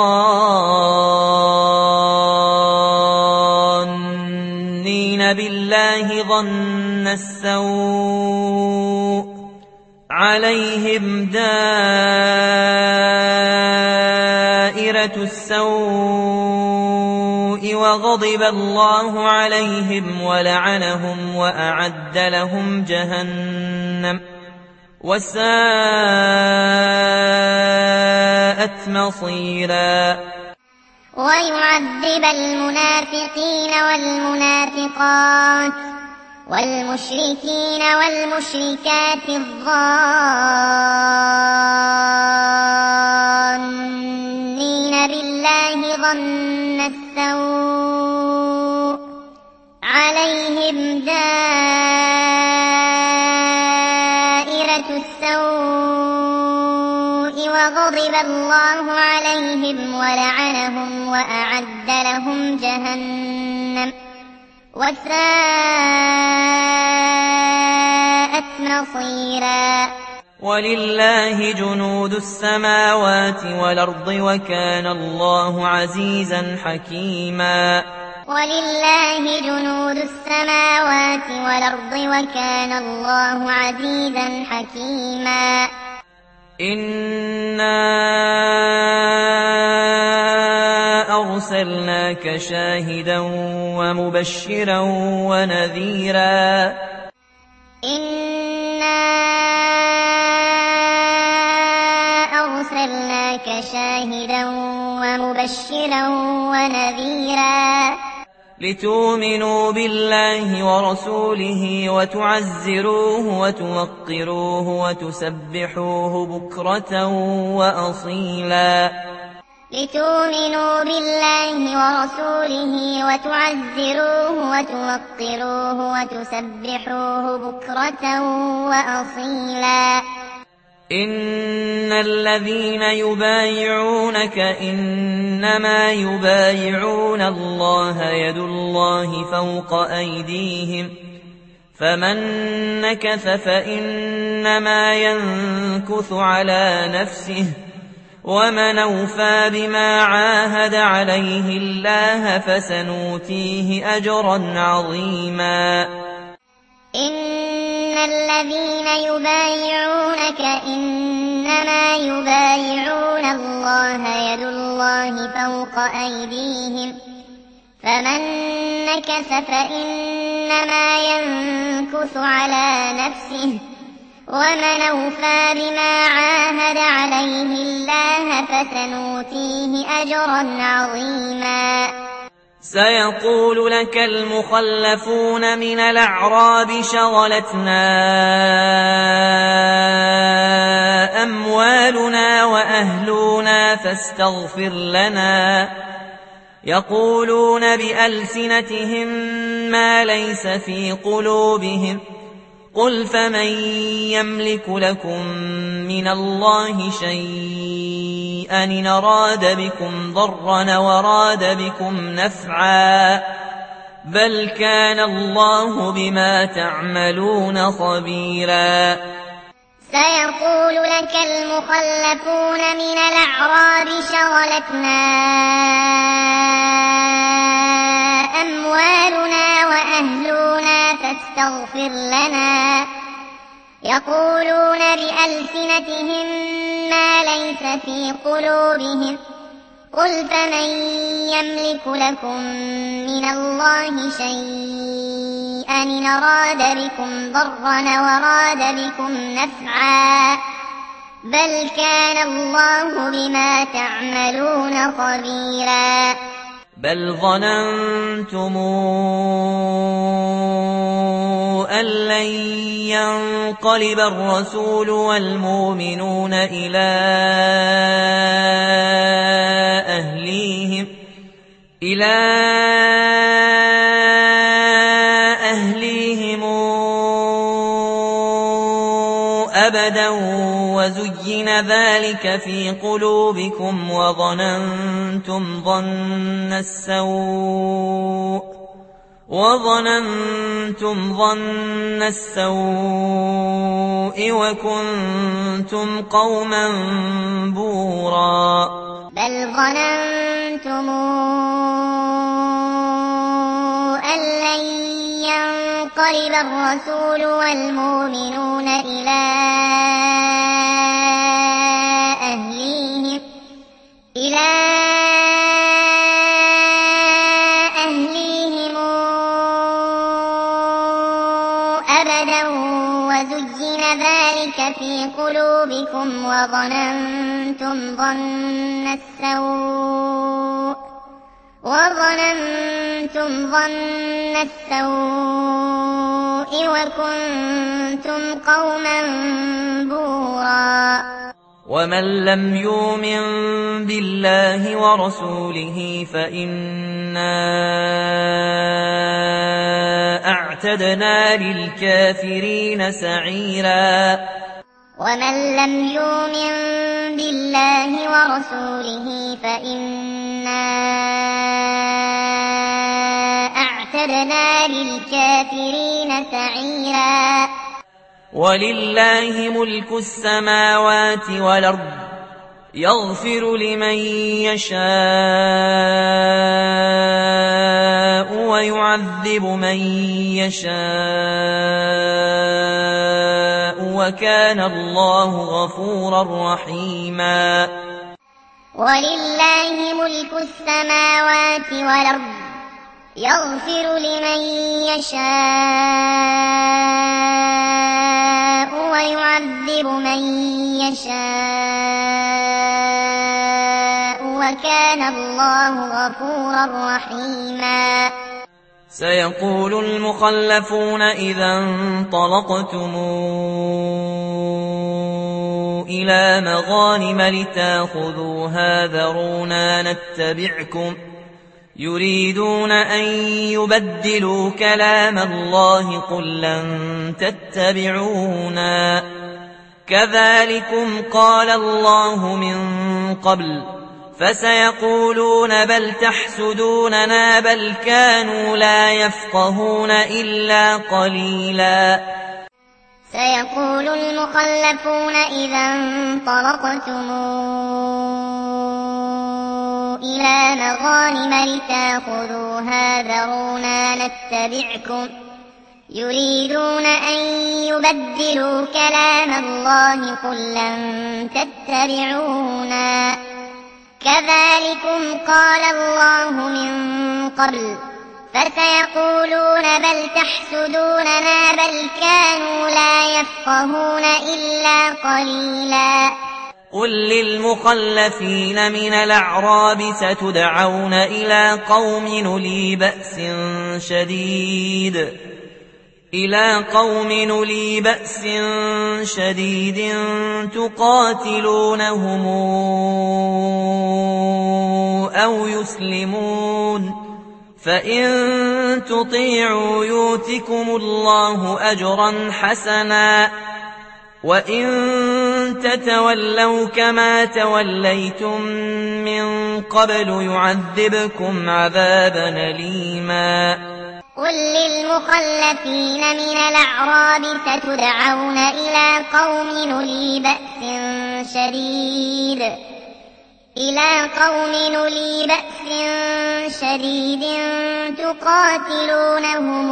الظانين بالله ظن السوء عليهم دائرة السوء وغضب الله عليهم ولعنهم وأعد لهم جهنم وساءت مصيرا. ويعذب المنافقين والمنافقات والمشركين والمشركات الظانين بالله ظن السوء عليهم دائرة السوء وغضب الله عليهم ولعنهم وأعد لهم جهنم وساءت مصيرا. ولله جنود السماوات والأرض وكان الله عزيزا حكيما. ولله جنود السماوات والأرض وكان الله عزيزا حكيما. إنا أرسلناك شاهدا ومبشرا ونذيرا. إنا أرسلناك شاهدا مبشرا ونذيرا لتؤمنوا بالله ورسوله وتعزروه وتوقروه وتسبحوه بكرة وأصيلا لتؤمنوا بالله ورسوله وتعزروه وتوقروه وتسبحوه بكرة وأصيلا إن الذين يبايعونك إنما يبايعون الله يد الله فوق أيديهم فمن نكث فإنما ينكث على نفسه ومن أوفى بما عاهد عليه الله فسنؤتيه أجرا عظيما إن الذين يبايعونك إنما يبايعون الله يد الله فوق أيديهم فمن نكث فإنما ينكث على نفسه ومن أوفى بما عاهد عليه الله فسنؤتيه أجرا عظيما سيقول لك المخلفون من الأعراب شغلتنا أموالنا وأهلنا فاستغفر لنا يقولون بألسنتهم ما ليس في قلوبهم قل فمن يملك لكم من الله شيئا إن أراد بكم ضرا وراد بكم نفعا بل كان الله بما تعملون خبيرا سيقول لك المخلفون من الأعراب شغلتنا أموالنا وأهلنا فاستغفر لنا يقولون بألسنتهم ما ليس في قلوبهم قل فمن يملك لكم من الله شيئا إن أراد بكم ضرا وراد بكم نفعا بل كان الله بما تعملون خبيرا بل ظننتم أن لن ينقلب الرسول والمؤمنون إلى أهليهم أبدا وزين ذلك في قلوبكم وظننتم ظن السوء وكنتم قوما بورا بل ظننتم أن لن ينقلب الرسول والمؤمنون إلى أهليهم أبدا وزين ذلك في قلوبكم وظننتم ظن السوء وكنتم قوما بورا ومن لم يؤمن بالله ورسوله فإنا أعتدنا للكافرين سعيرا ومن لم يؤمن بالله ورسوله فإنا أعتدنا للكافرين سعيرا ولله ملك السماوات والأرض يغفر لمن يشاء ويعذب من يشاء وكان الله غفورا رحيما ولله ملك السماوات والأرض يغفر لمن يشاء ويعذب من يشاء وكان الله غفورا رحيما. سيقول المخلفون إذا انطلقتم إلى مغانم لتاخذوها ذرونا نتبعكم يريدون أن يبدلوا كلام الله قل لن تتبعونا كذلكم قال الله من قبل فسيقولون بل تحسدوننا بل كانوا لا يفقهون إلا قليلا. سيقول المخلفون إذا انطلقتم إلى مغانم لتاخذوها ذرونا نتبعكم يريدون أن يبدلوا كلام الله قل لن تتبعونا كذلكم قال الله من قبل فسيقولون بل تحسدوننا بل كانوا لا يفقهون إلا قليلا. قل للمخلفين من الأعراب ستدعون إلى قوم أولي بأس شديد تقاتلونهم أو يسلمون فإن تطيعوا يؤتكم الله أجرا حسنا وإن تتولوا كما توليتم من قبل يعذبكم عذابا أليما. قل للمخلفين من الأعراب ستدعون إلى قوم أولي بأس شديد تقاتلونهم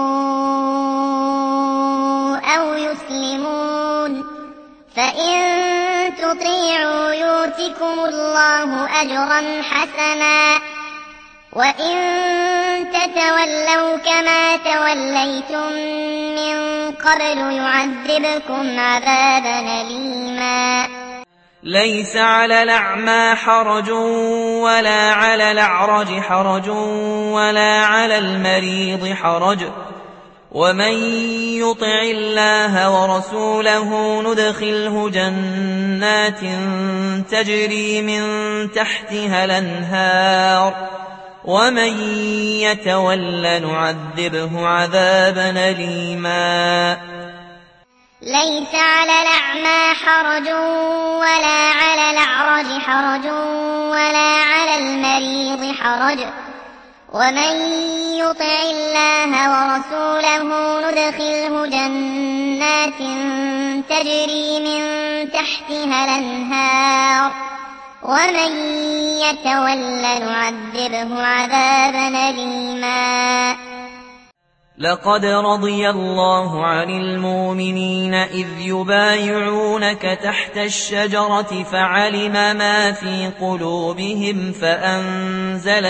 أو يسلمون فإن تطيعوا يؤتكم الله أجرا حسنا وإن تتولوا كما توليتم من قبل يعذبكم عذابا أليما. ليس على الأعمى حرج ولا على الأعرج حرج ولا على المريض حرج ومن يطع الله ورسوله ندخله جنات تجري من تحتها الأنهار ومن يتول نعذبه عذابا أليما. ليس على الأعمى حرج ولا على الأعرج حرج ولا على المريض حرج ومن يطع الله ورسوله ندخله جنات تجري من تحتها الأنهار ومن يتول نعذبه عذابا أليما. لقد رضي الله عن المؤمنين إذ يبايعونك تحت الشجرة فعلم ما في قلوبهم فأنزل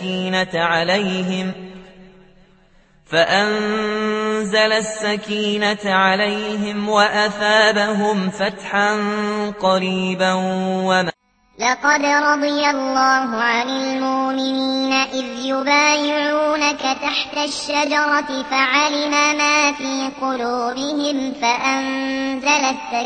السكينة عليهم وأثابهم فتحا قريبا لقد رضي الله عن المؤمنين إذ يبايعونك تحت الشجرة فعلم ما في قلوبهم فأنزل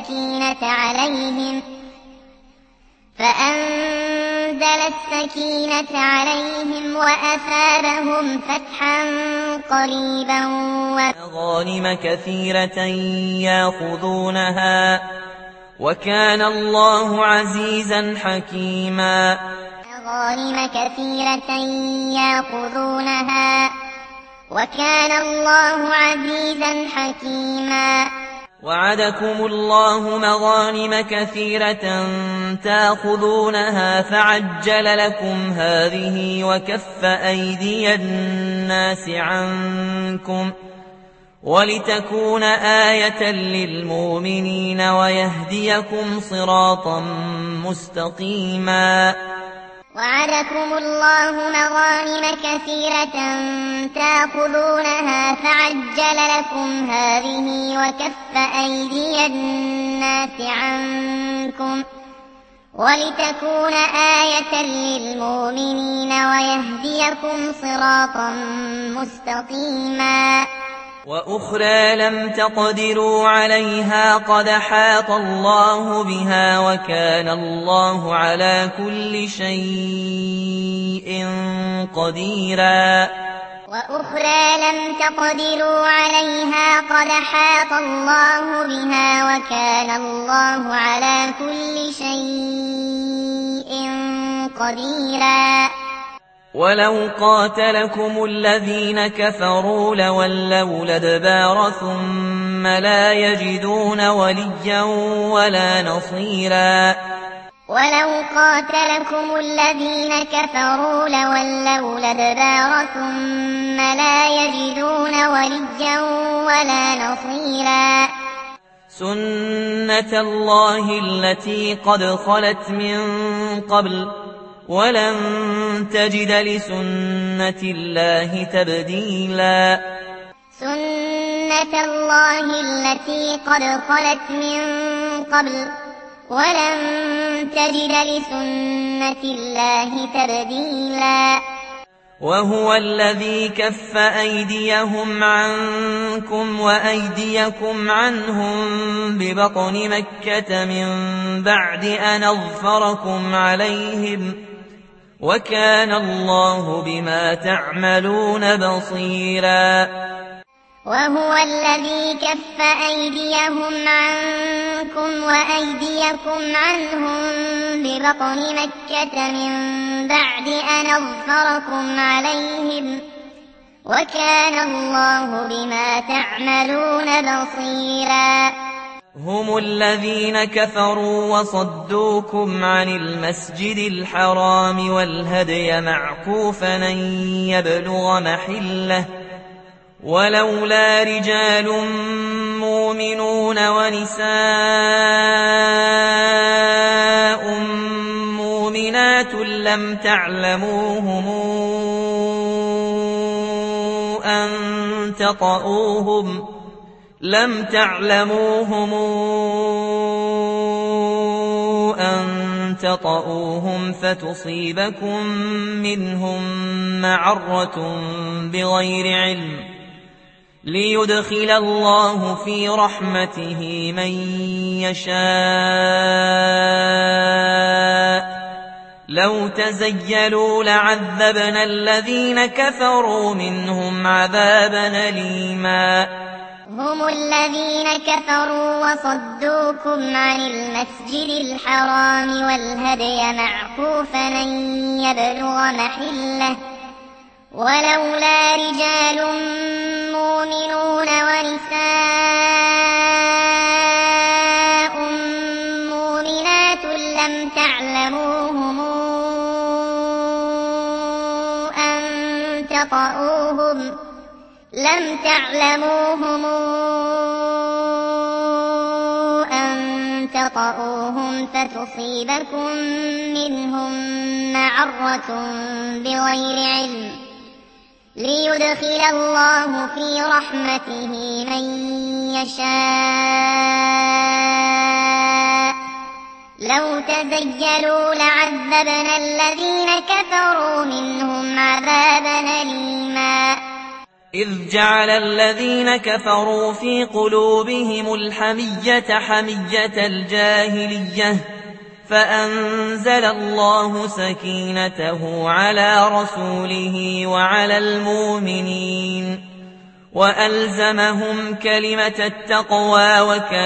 السكينة عليهم وأثابهم فتحا قريبا ومغانم كثيرة يأخذونها وكان الله عزيزا حكيما. مغانم كثيرة يأخذونها وكان الله عزيزا حكيما. وعدكم الله مغانم كثيرة تأخذونها فعجل لكم هذه وكف أيدي الناس عنكم ولتكون آية للمؤمنين ويهديكم صراطا مستقيما. وعدكم الله مغانم كثيرة تأخذونها فعجل لكم هذه وكف أيدي الناس عنكم ولتكون آية للمؤمنين ويهديكم صراطا مستقيما. وأخرى لم تقدروا عليها قد حاط الله بها وكان الله على كل شيء قديرا. وأخرى لم تقدروا عليها قد حاط الله بها وكان الله على كل شيء قديرا. ولو قاتلكم الذين كفروا لولوا الأدبار ثم لا يجدون وليا ولا نصيرا. ولو قاتلكم الذين كفروا لولوا الأدبار ثم لا يجدون وليا ولا نصيرا. سنة الله التي قد خلت من قبل ولن تجد لسنة الله تبديلا. سنة الله التي قد خلت من قبل ولن تجد لسنة الله تبديلا. وهو الذي كف أيديهم عنكم وأيديكم عنهم ببطن مكة من بعد أن أظفركم عليهم وكان الله بما تعملون بصيرا. وهو الذي كف أيديهم عنكم وأيديكم عنهم ببطن مكة من بعد أن أظفركم عليهم وكان الله بما تعملون بصيرا. هم الذين كفروا وصدوكم عن المسجد الحرام والهدي معكوفا أن يبلغ محله ولولا رجال مؤمنون ونساء مؤمنات لم تعلموهم أن تطؤوهم فتصيبكم منهم معرة بغير علم ليدخل الله في رحمته من يشاء. لو تزيلوا لعذبنا الذين كفروا منهم عذابا أليما. هم الذين كفروا وصدوكم عن المسجد الحرام والهدي معكوفا أن يبلغ محله ولولا رجال مؤمنون ونساء مؤمنات لم تعلموهم أن تطؤوهم فتصيبكم منهم معرة بغير علم ليدخل الله في رحمته من يشاء. لو تزيلوا لعذبنا الذين كفروا منهم عذابا أليما. إذ جعل الذين كفروا في قلوبهم الحمية حمية الجاهلية فأنزل الله سكينته على رسوله وعلى المؤمنين وألزمهم كلمة التقوى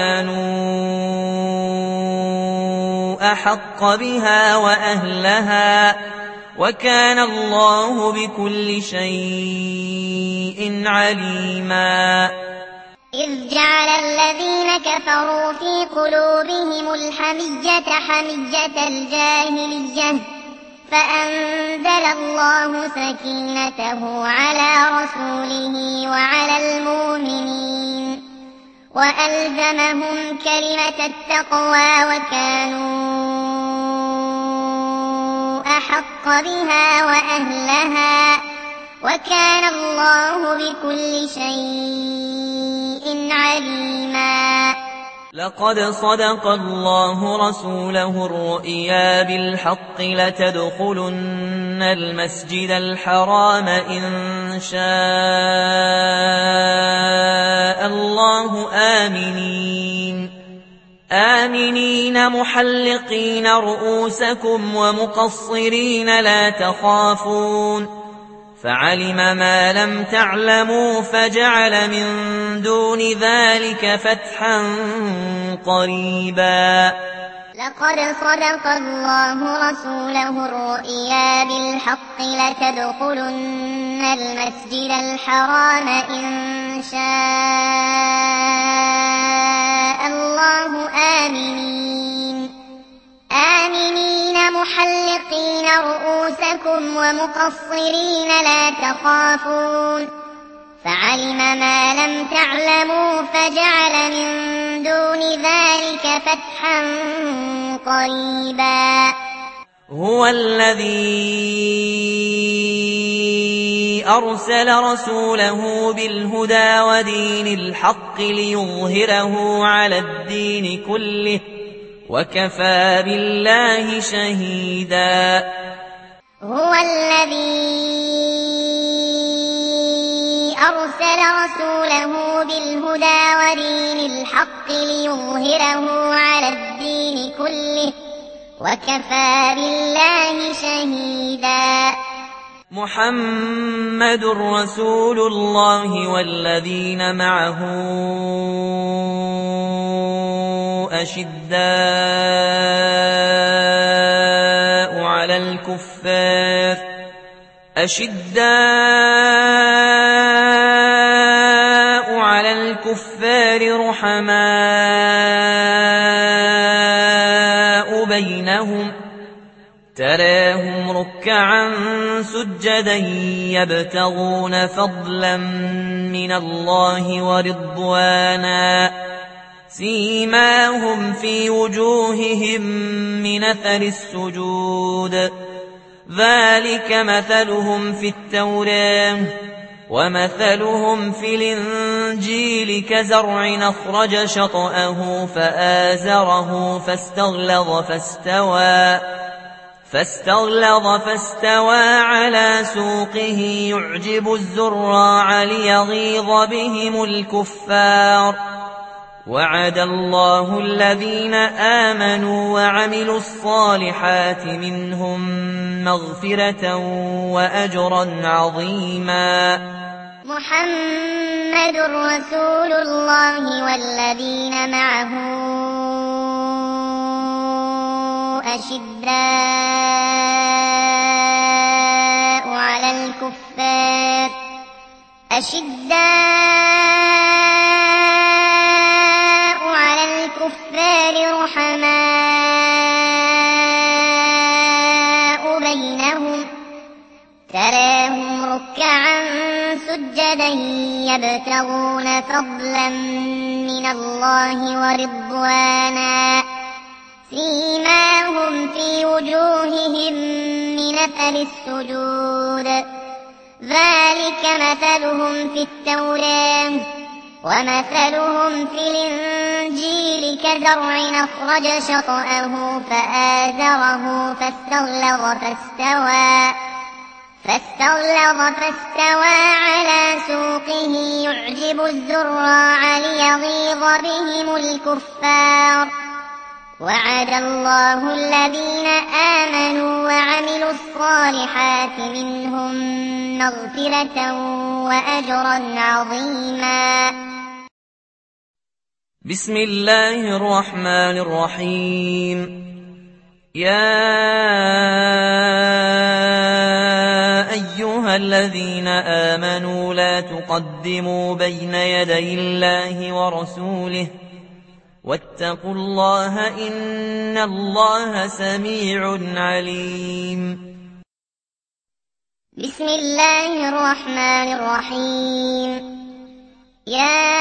وكانوا أحق بها وأهلها وكان الله بكل شيء عليما. إذ جعل الذين كفروا في قلوبهم الحمية حمية الجاهلية فأنزل الله سكينته على رسوله وعلى المؤمنين وألزمهم كلمة التقوى وكانوا أحق بها وأهلها وكان الله بكل شيء عليما. لقد صدق الله رسوله الرؤيا بالحق لتدخلن المسجد الحرام إن شاء الله آمنين محلقين رؤوسكم ومقصرين لا تخافون فعلم ما لم تعلموا فجعل من دون ذلك فتحا قريبا. لقد صدق الله رسوله الرؤيا بالحق لتدخلن المسجد الحرام إن شاء الله آمنين محلقين رؤوسكم ومقصرين لا تخافون فعلم ما لم تعلموا فجعل من دون ذلك فتحا قريبا. هو الذي أرسل رسوله بالهدى ودين الحق ليظهره على الدين كله وكفى بالله شهيدا. هو الذي أرسل رسوله بالهدى ودين الحق ليظهره على الدين كله وكفى بالله شهيدا. محمد رسول الله والذين معه أشداء على الكفار رحماء بينهم تراهم ركعا سجدا يبتغون فضلا من الله ورضوانا سيماهم في وجوههم من أثر السجود ذلك مثلهم في التوراة ومثلهم في الإنجيل كزرع أخرج شطأه فآزره فاستغلظ فاستوى على سوقه يعجب الزراع ليغيظ بهم الكفار وعد الله الذين آمنوا وعملوا الصالحات منهم مغفرة وأجرا عظيما. محمد رسول الله والذين معه أشداء على الكفار رحماء بينهم تراهم ركعا سجدا يبتغون فضلا من الله ورضوانا سيماهم في وجوههم من أثر السجود ذلك مثلهم في التوراة ومثلهم في الإنجيل كزرع أخرج شطأه فآزره فاستغلظ فاستوى على سوقه يعجب الزراع ليغيظ بهم الكفار وعد الله الذين آمنوا وعملوا الصالحات منهم مغفرة وأجرا عظيما. بسم الله الرحمن الرحيم. يا أيها الذين آمنوا لا تقدموا بين يدي الله ورسوله واتقوا الله إن الله سميع عليم. بسم الله الرحمن الرحيم. يا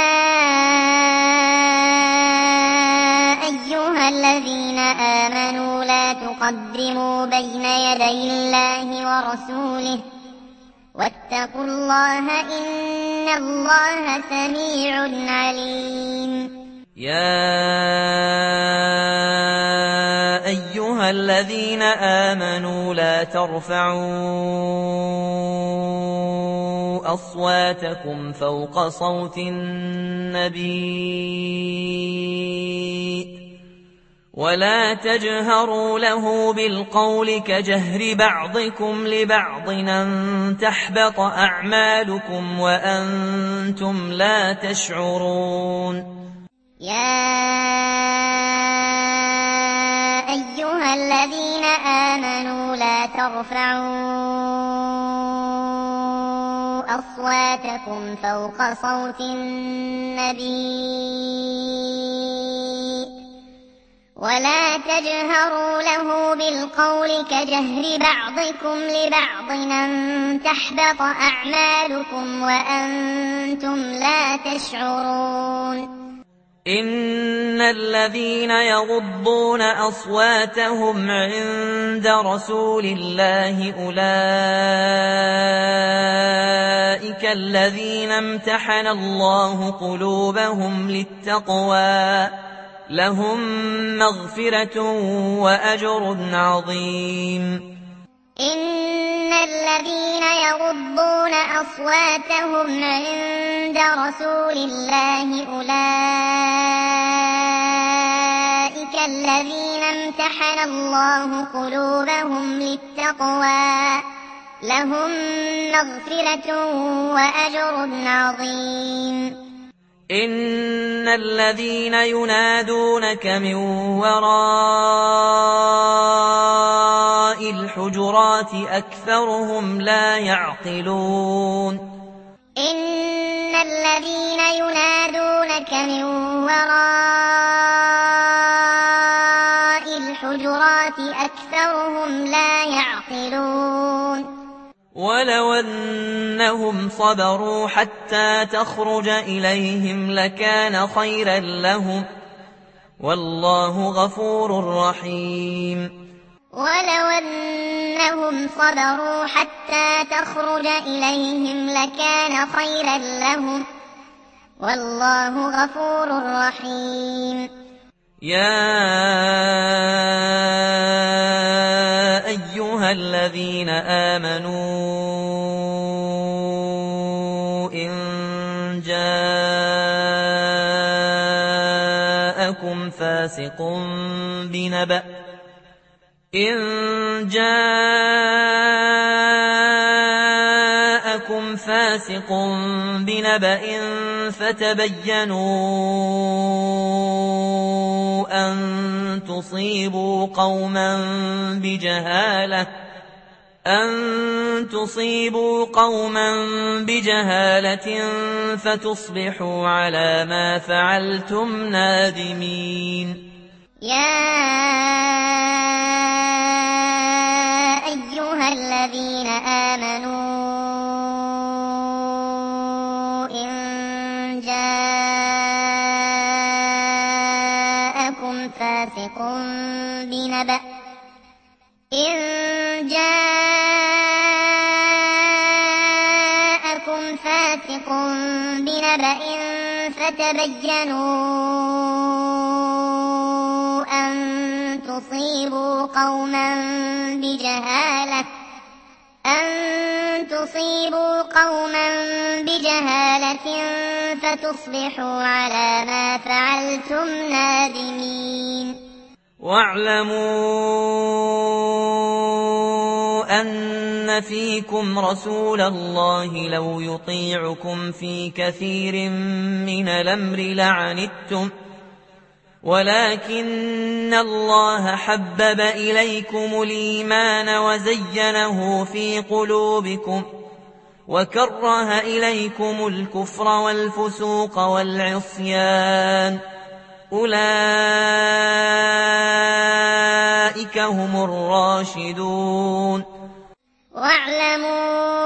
أيها الذين آمنوا لا تقدموا بين يدي الله ورسوله واتقوا الله إن الله سميع عليم. يا أيها الذين آمنوا لا ترفعوا أصواتكم فوق صوت النبي ولا تجهروا له بالقول كجهر بعضكم لبعض أن تحبط أعمالكم وأنتم لا تشعرون. يا أيها الذين آمنوا لا ترفعوا أصواتكم فوق صوت النبي ولا تجهروا له بالقول كجهر بعضكم لبعض أن تحبط أعمالكم وأنتم لا تشعرون. إن الذين يغضون أصواتهم عند رسول الله أولئك الذين امتحن الله قلوبهم للتقوى لهم مغفرة وأجر عظيم. إن الذين يغضون أصواتهم عند رسول الله أولئك الذين امتحن الله قلوبهم للتقوى لهم مغفرة وأجر عظيم. إن الذين ينادونك من وراء الحجرات أكثرهم لا يعقلون. إن الذين ينادونك من وراء الحجرات أكثرهم لا يعقلون. ولو أنهم صبروا حتى تخرج إليهم لكان خيرا لهم والله غفور رحيم. ولو أنهم صبروا حتى تخرج إليهم لكان خيرا لهم والله غفور رحيم. يا أيها الذين آمنوا إن جاءكم فاسق بنبأ فتبينوا أن تصيبوا قوما بجهالة فتصبحوا على ما فعلتم نادمين. يا أيها الذين آمنوا إن جاءكم فاسق بنبأ فتبينوا أن تصيبوا قوما بجهالة فتصبحوا على ما فعلتم نادمين. واعلموا أن فيكم رسول الله لو يطيعكم في كثير من الأمر لعنتم ولكن الله حبب إليكم الإيمان وزينه في قلوبكم وكره إليكم الكفر والفسوق والعصيان أولئك هم الراشدون. واعلموا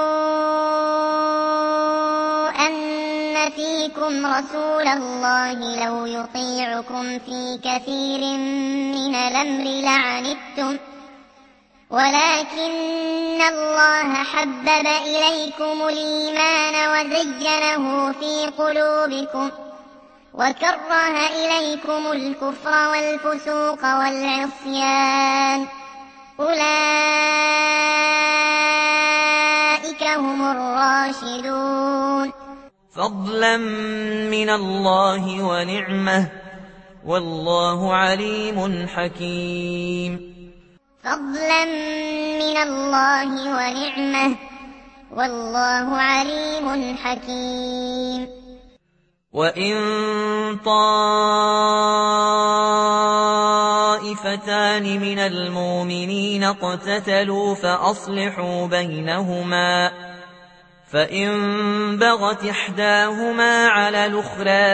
أن فيكم رسول الله لو يطيعكم في كثير من الأمر لعنتم ولكن الله حبب إليكم الإيمان وزينه في قلوبكم وكره إليكم الكفر والفسوق والعصيان أولئك هم الراشدون فضلا من الله ونعمة والله عليم حكيم فضلا من الله ونعمة والله عليم حكيم وإن طائفتان من المؤمنين اقتتلوا فأصلحوا بينهما فإن بغت إحداهما على الأخرى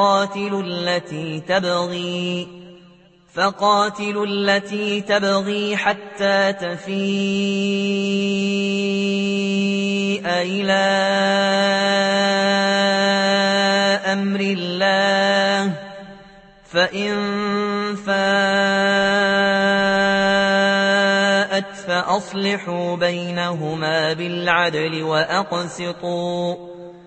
فقاتلوا التي تبغي حتى تفيء إلى أمر الله فإن فاءت فأصلحوا بينهما بالعدل وأقسطوا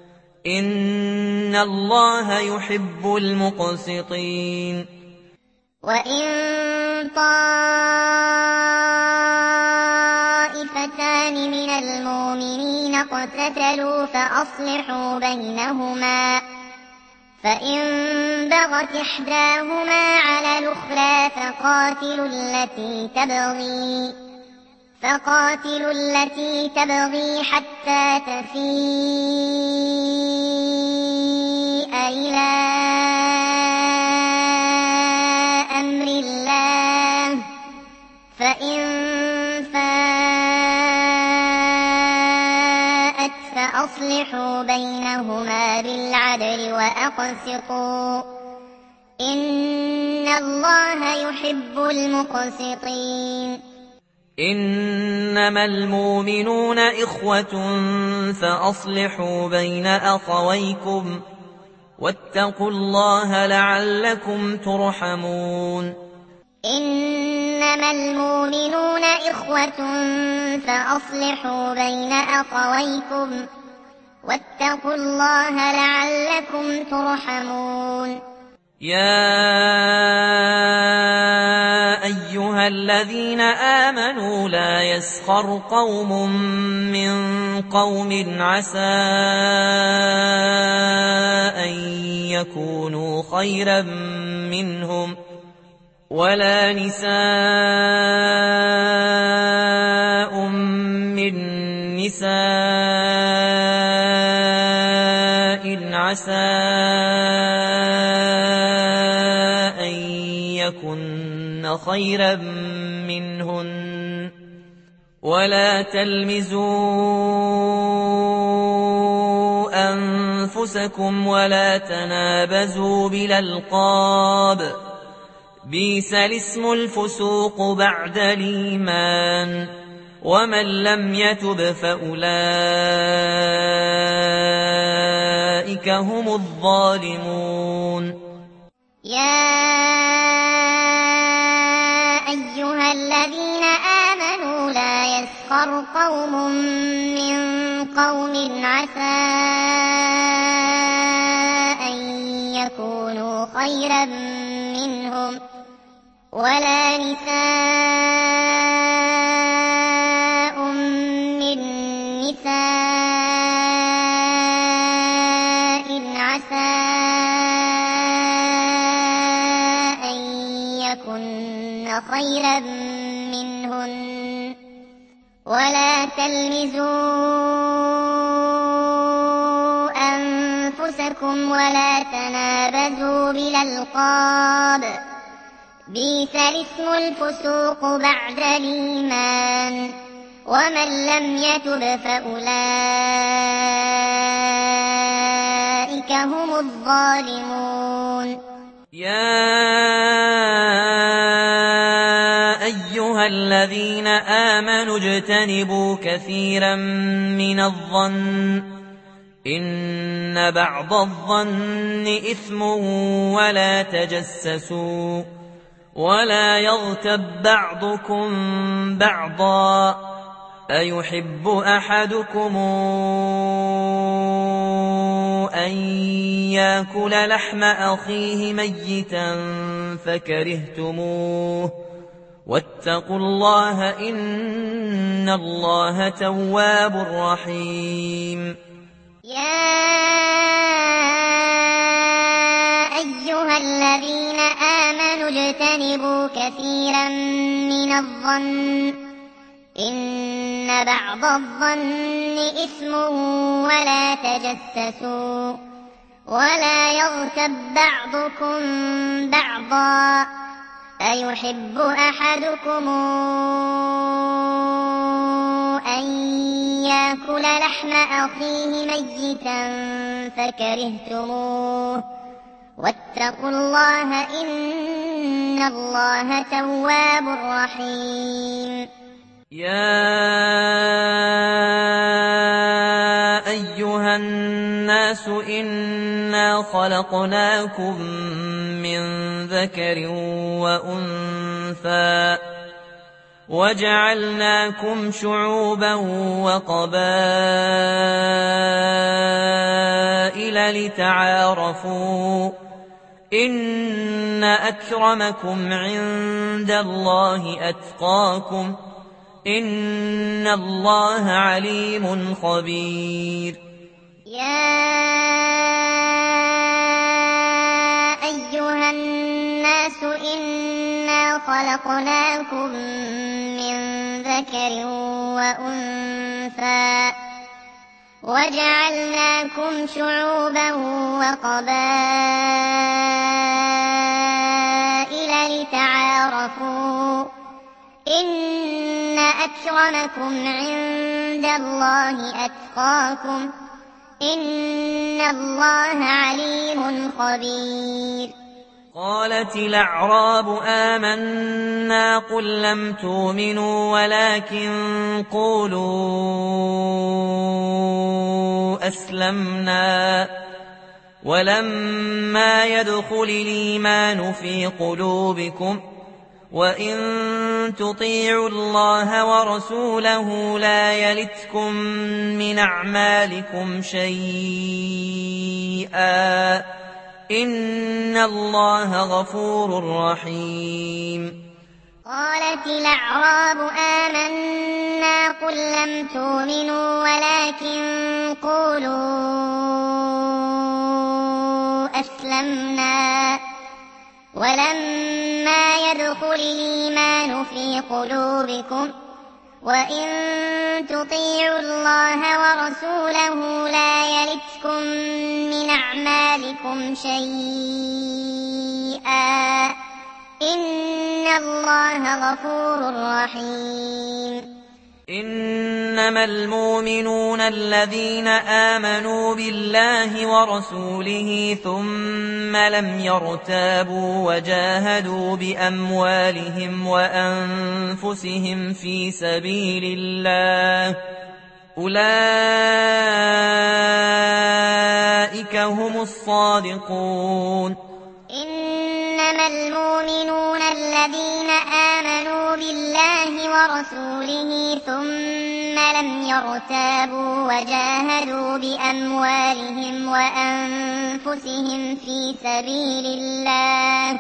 إن الله يحب المقسطين وإن طائفتان من المؤمنين اقتتلوا فأصلحوا بينهما فإن بغت إحداهما على الأخرى فقاتلوا التي تبغي حتى تفيء إلى أمر الله فإن فاءت فأصلحوا بينهما بالعدل وأقسطوا إن الله يحب المقسطين إنما المؤمنون إخوة فأصلحوا بين أخويكم واتقوا الله لعلكم ترحمون إنما المؤمنون إخوة فأصلحوا بين أخويكم واتقوا الله لعلكم ترحمون يا أيها الذين آمنوا لا يسخر قوم من قوم عسى أن يكونوا خيرا منهم ولا نساء من نساء عسى أن يكن خيرا منهن ولا تلمزوا أنفسكم ولا تنابزوا بالألقاب بئس الاسم الفسوق بعد الإيمان ومن لم يتب فأولئك هم الظالمون يا أيها الذين آمنوا لا يسخر قوم من قوم عسى أن يكونوا خيرا منهم ولا نساء من نساء عسى أن يكن خيرا منهن ولا تلمزوا أنفسكم ولا تنابزوا بالألقاب بئس الاسم الفسوق بعد الإيمان ومن لم يتب فأولئك هم الظالمون يا أيها الذين آمنوا اجتنبوا كثيرا من الظن إن بعض الظن إثم ولا تجسسوا ولا يغتب بعضكم بعضا أيحب أحدكم أن يأكل لحم أخيه ميتا فكرهتموه واتقوا الله إن الله تواب رحيم يا أيها الذين آمنوا اجتنبوا كثيرا من الظن إن بعض الظن إثم ولا تجسسوا ولا يغتب بعضكم بعضا أيحب أحدكم أن يأكل لحم أخيه ميتا فكرهتموه واتقوا الله إن الله تواب رحيم يا أيها الناس إنا خلقناكم من ذكر وأنثى وجعلناكم شعوبا وقبائل لتعارفوا إن أكرمكم عند الله أتقاكم إن الله عليم خبير يا أيها الناس إنا خلقناكم من ذكر وأنثى وجعلناكم شعوبا وقبائل لتعارفوا إن أكرمكم عند الله أتقاكم إن الله عليم خبير قالت الأعراب آمنا قل لم تؤمنوا ولكن قولوا أسلمنا ولما يدخل الإيمان في قلوبكم وإن تطيعوا الله ورسوله لا يلتكم من أعمالكم شيئا إن الله غفور رحيم قالت الأعراب آمنا قل لم تؤمنوا ولكن قولوا أسلمنا ولما يدخل الإيمان في قلوبكم وإن تطيعوا الله ورسوله لا يلتكم من أعمالكم شيئا إن الله غفور رحيم إنما المؤمنون الذين آمنوا بالله ورسوله ثم لم يرتابوا وجاهدوا بأموالهم وأنفسهم في سبيل الله أولئك هم الصادقون إنما المؤمنون الذين آمنوا بالله ورسوله ثم لم يرتابوا وجاهدوا بأموالهم وأنفسهم في سبيل الله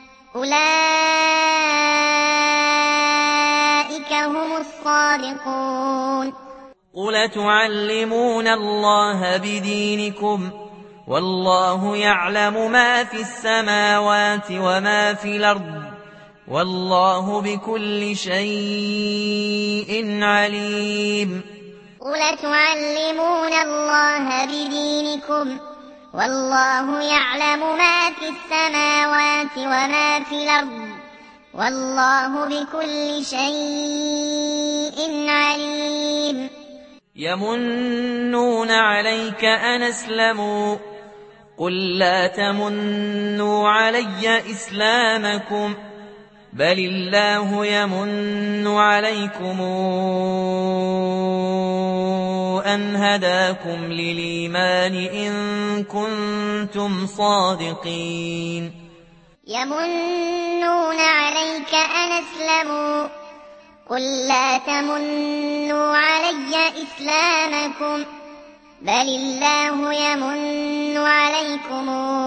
أولئك هم الصادقون قل تعلمون الله بدينكم والله يعلم ما في السماوات وما في الأرض والله بكل شيء عليم قل تعلمون الله بدينكم والله يعلم ما في السماوات وما في الأرض والله بكل شيء عليم يمنون عليك أن أسلموا قل لا تمنوا علي إسلامكم بل الله يمن عليكم أن هداكم للإيمان إن كنتم صادقين يمنون عليك أن أسلموا قل لا تمنوا علي إسلامكم بل الله يمن عليكم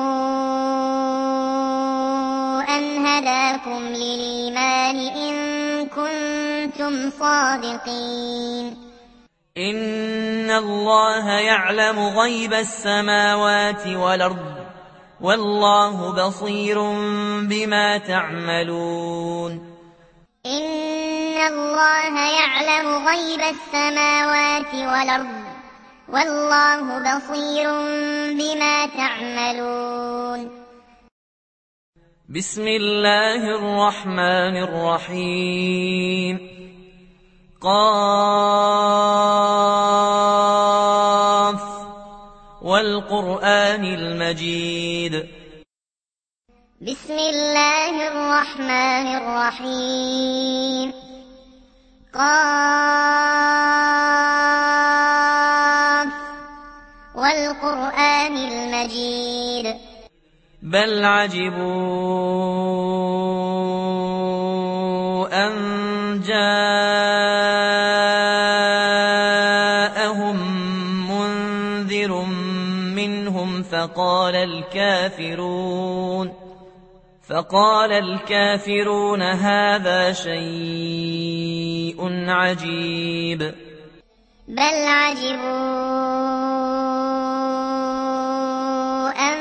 أن هداكم للإيمان إن كنتم صادقين إن الله يعلم غيب السماوات والأرض والله بصير بما تعملون إن الله يعلم غيب السماوات والأرض والله بصير بما تعملون بسم الله الرحمن الرحيم قاف والقرآن المجيد بسم الله الرحمن الرحيم قاف والقرآن المجيد بل عجبوا أن جاءهم منذر منهم فقال الكافرون هذا شيء عجيب بل عجبوا أن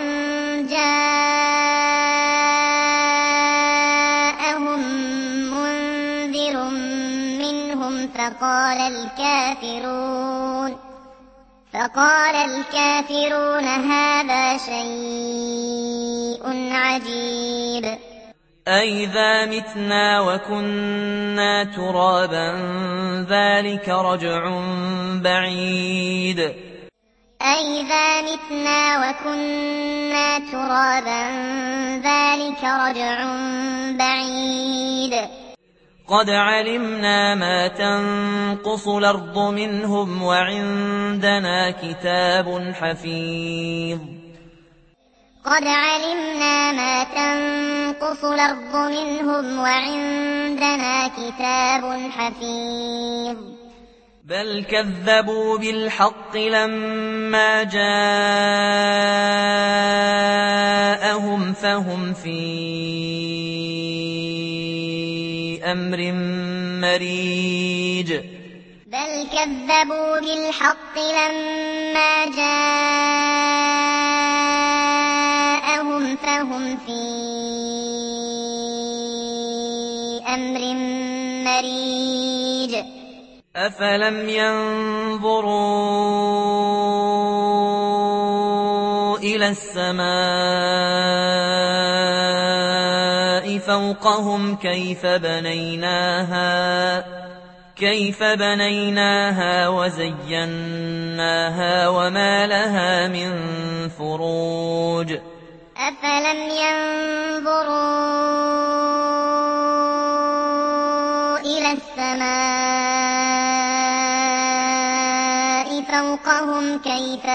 جاءهم منذر منهم فقال الكافرون هذا شيء عجيب أإذا متنا وكنا ترابا ذلك رجع بعيد أإذا متنا وكنا ترابا ذلك رجع بعيد قد علمنا ما تنقص الأرض منهم وعندنا كتاب حفيظ قد علمنا ما تنقص الأرض منهم وعندنا كتاب حفيظ بل كذبوا بالحق لما جاءهم فهم في أمر مريج بل كذبوا بالحق لما جاءهم فهم في أمر مريج أفلم ينظروا إلى السماء فوقهم كيف بنيناها وزيناها وما لها من فروج أفلم ينظروا إلى السماء فوقهم كيف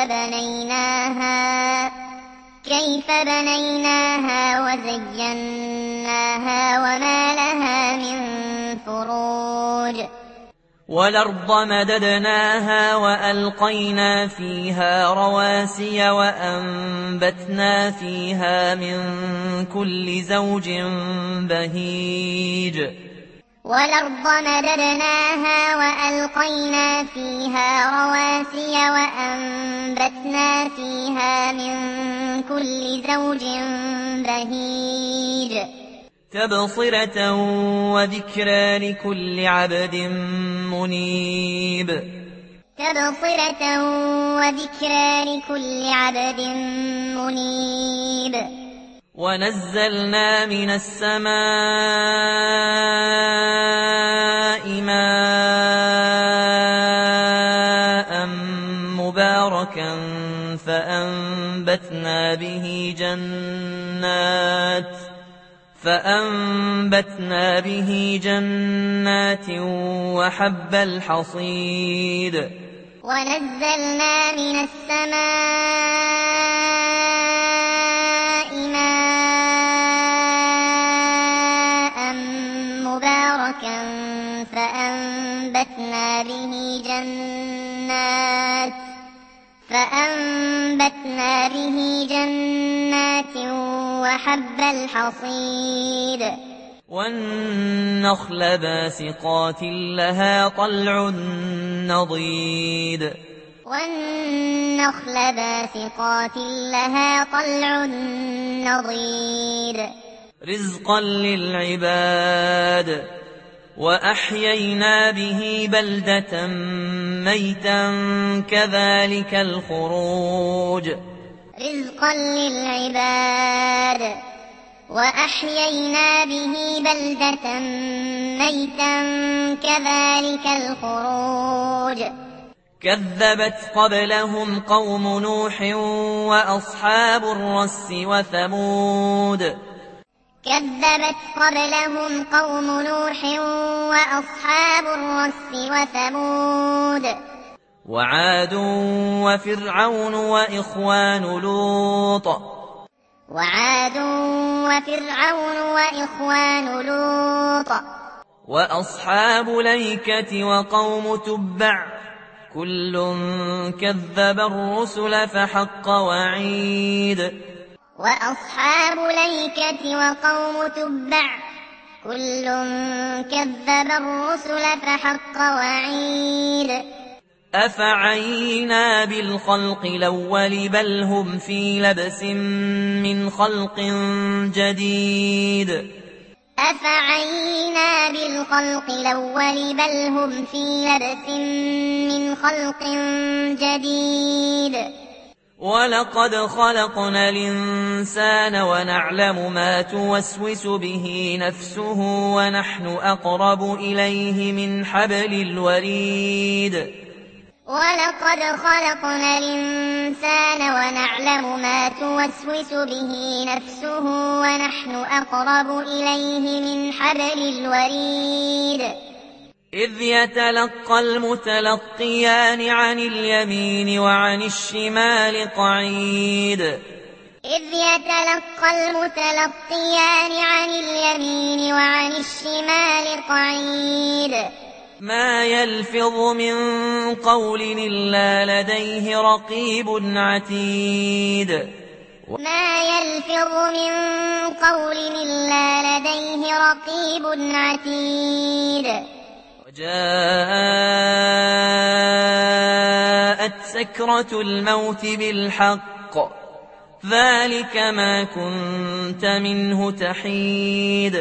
بنيناها وزيناها وما لها من فروج والأرض مددناها وألقينا فيها رواسي وأنبتنا فيها من كل زوج بهيج والأرض مددناها وألقينا فيها رواسي وأنبتنا فيها من كل زوج بهيج تبصرة وذكرى لكل عبد منيب ونزلنا من السماء ماء مباركا فأنبتنا به جنات وحب الحصيد ونزلنا من السماء ماء مباركا فأنبتنا به جنات وحب الحصيد والنخل باسقات لها طلع نضيد والنخل باسقات لها طلع نضيد رزقا للعباد وأحيينا به بلدة ميتا كذلك الخروج رزقا للعباد وأحيينا به بلدة ميتا كذلك الخروج كذبت قبلهم قوم نوح وأصحاب الرس وثمود كذبت قبلهم قوم نوح وأصحاب الرس وثمود وعاد وفرعون وإخوان لوط وعاد وفرعون وإخوان لوط وأصحاب الأيكة وقوم تبع كل كذب الرسل فحق وعيد وأصحاب الأيكة وقوم تبع كل كذب الرسل فحق وعيد أفعينا بالخلق الأول بل هم في لبس من خلق جديد أفعينا بالخلق الأول بل هم في لبس من خلق جديد ولقد خلقنا الإنسان ونعلم ما توسوس به نفسه ونحن أقرب إليه من حبل الوريد ولقد خلقنا الإنسان ونعلم ما توسوس به نفسه ونحن أقرب إليه من حبل الوريد إذ يتلقى المتلقيان عن اليمين وعن الشمال قعيد إذ يتلقى المتلقيان عن اليمين وعن الشمال قعيد ما يلفظ من قول إلا لديه رقيب عتيد ما يلفظ من قول إلا لديه رقيب عتيد وجاءت سكرة الموت بالحق ذلك ما كنت منه تحيد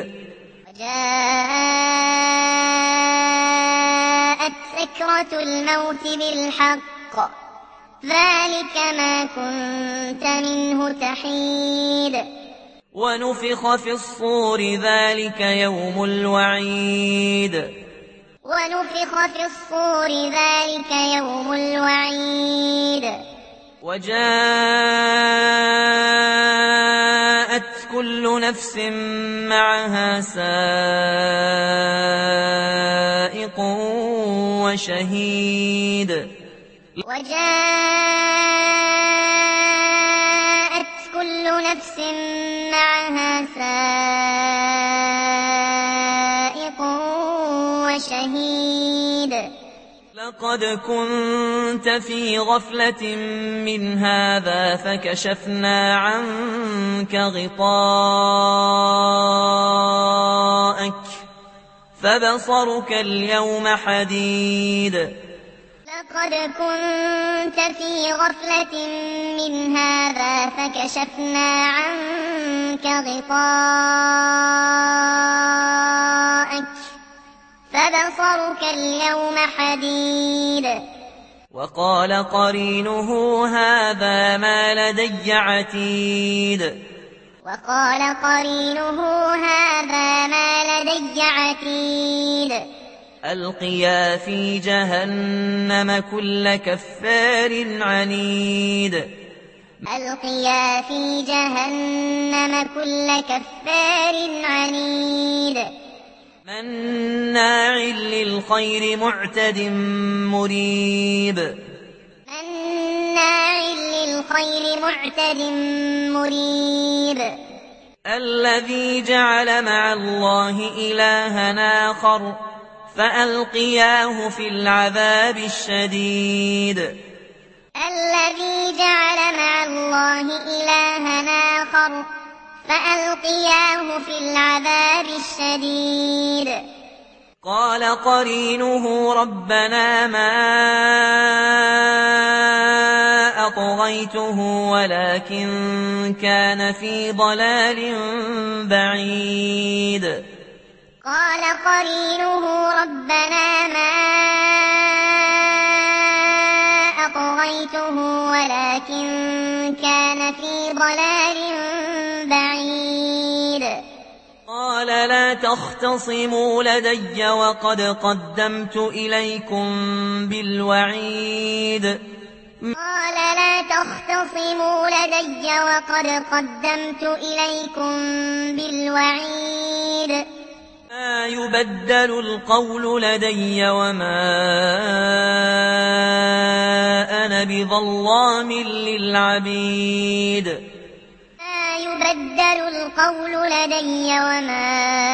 وجاءت سكرة الموت بالحق ذلك ما كنت منه تحيد ونفخ في الصور ذلك يوم الوعيد ونفخ في الصور ذلك يوم الوعيد وجاءت كل نفس معها سائق وشهيد وجاءت كل نفس معها سائق وشهيد لقد كنت في غفلة من هذا فكشفنا عنك غطاءك فبصرك اليوم حديد لقد كنت في غفلة من هذا فكشفنا عنك غطاءك فبصرك اليوم حديد وقال قرينه هذا ما لدي عتيد وقال قرينه هذا ما لدي عتيد ألقيا في جهنم كل كفار عنيد ألقيا في جهنم كل كفار عنيد مناع للخير معتد مريب مناع للخير معتد مريب الذي جعل مع الله إلها آخر فألقياه في العذاب الشديد الذي جعل مع الله إلهًا آخر فألقياه في العذاب الشديد قال قرينه ربنا ما أطغيته ولكن كان في ضلال بعيد قال قرينه ربنا ما أطغيته ولكن كان في ضلال بعيد قال لا تختصموا لدي وقد قدمت إليكم بالوعيد قال لا تختصموا لدي وقد قدمت إليكم بالوعيد ما يبدل القول لدي وما أنا بظلام للعبيد ما يبدل القول لدي وما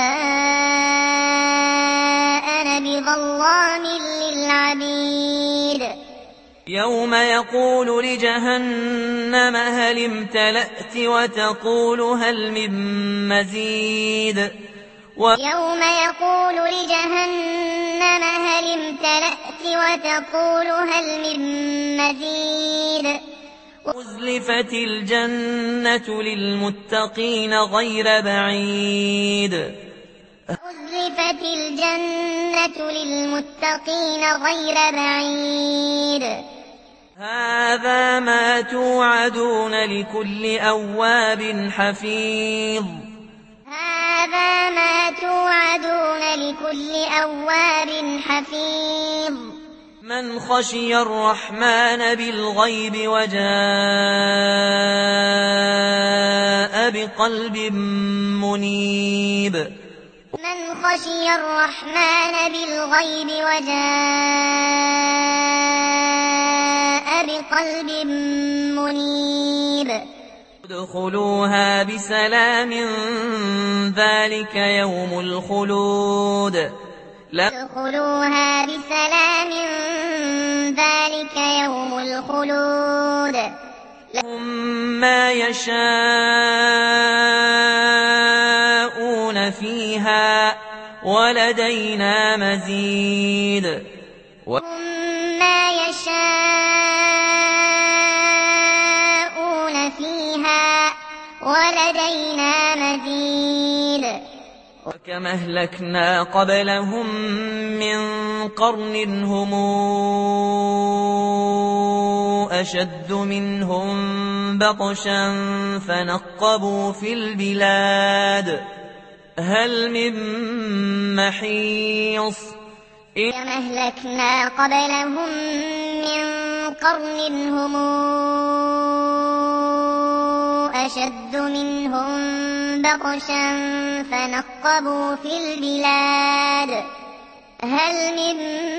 أنا بظلام للعبيد يوم يقول لجهنم هل امتلأت وتقول هل من مزيد يوم يقول لجهنم هل امتلأت وتقول هل من مزيد أزلفت الجنة للمتقين غير بعيد أزلفت الجنة للمتقين غير بعيد هذا ما توعدون لكل أواب حفيظ هذا ما توعدون لكل أواب حفيظ من خشي الرحمن بالغيب وجاء بقلب منيب من خشي الرحمن بالغيب وجاء بقلب منيب ادخلوها بسلام ذلك يوم الخلود ادخلوها بسلام ذلك يوم الخلود لهم ما يشاءون فيها ولدينا مزيد لهم ما يشاءون فيها ولدينا مزيد وكم أهلكنا قبلهم من قرن هم أشد منهم بطشا فنقبوا في البلاد هل من محيص كم أهلكنا قبلهم من قرن هم أشد منهم بطشا فنقبوا في البلاد هل من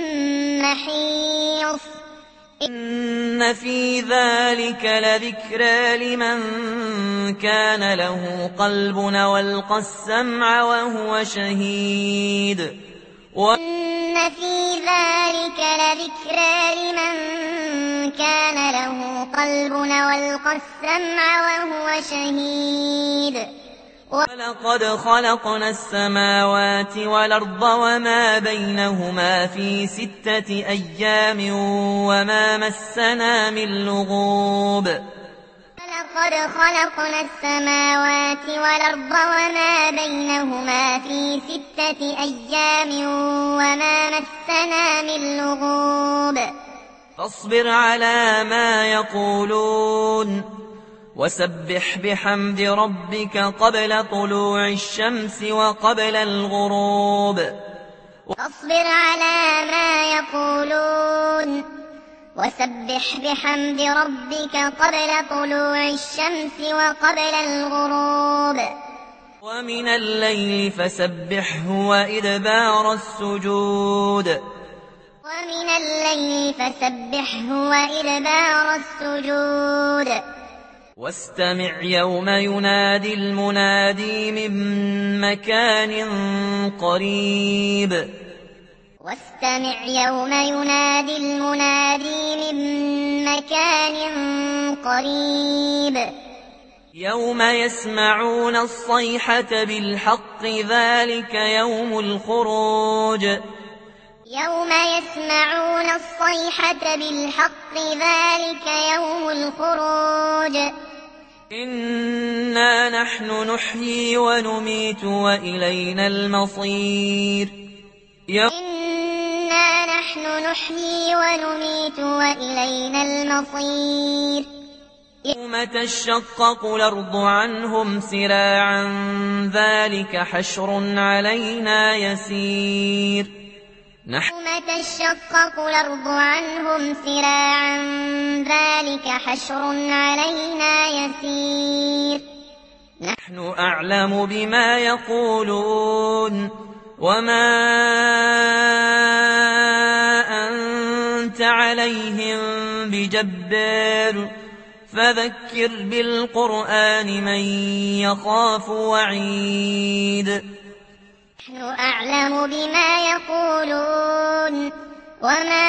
محيص إن في ذلك لذكرى لمن كان له قلب والقى السمع وهو شهيد إن في ذلك لذكرى لمن كان له قلب والقى السمع وهو شهيد ولقد خلقنا السماوات والأرض وما بينهما في 6 أيام وما مسنا من لغوب ولقد خلقنا السماوات والأرض وما بينهما في 6 أيام وما مسنا من لغوب فاصبر على ما يقولون وسبح بحمد ربك قبل طلوع الشمس وقبل الغروب واصبر على ما يقولون وسبح بحمد ربك قبل طلوع الشمس وقبل الغروب ومن الليل فسبحه وإدبار السجود ومن الليل فسبحه وإدبار السجود واستمع يوم ينادي المنادي من مكان قريب واستمع يوم ينادي المنادي من مكان قريب يوم يسمعون الصيحة بالحق ذلك يوم الخروج يوم يسمعون الصيحة بالحق ذلك يوم الخروج إنا نحن نحيي ونميت وإلينا المصير إنا نحن نحيي ونميت وإلينا المصير يوم تشقق الأرض عنهم سراعا ذلك حشر علينا يسير يوم تشقق الأرض عنهم سراعا ذلك حشر علينا يسير نحن أعلم بما يقولون وما أنت عليهم بجبار فذكر بالقرآن من يخاف وعيد نحن أعلم بما يقولون وما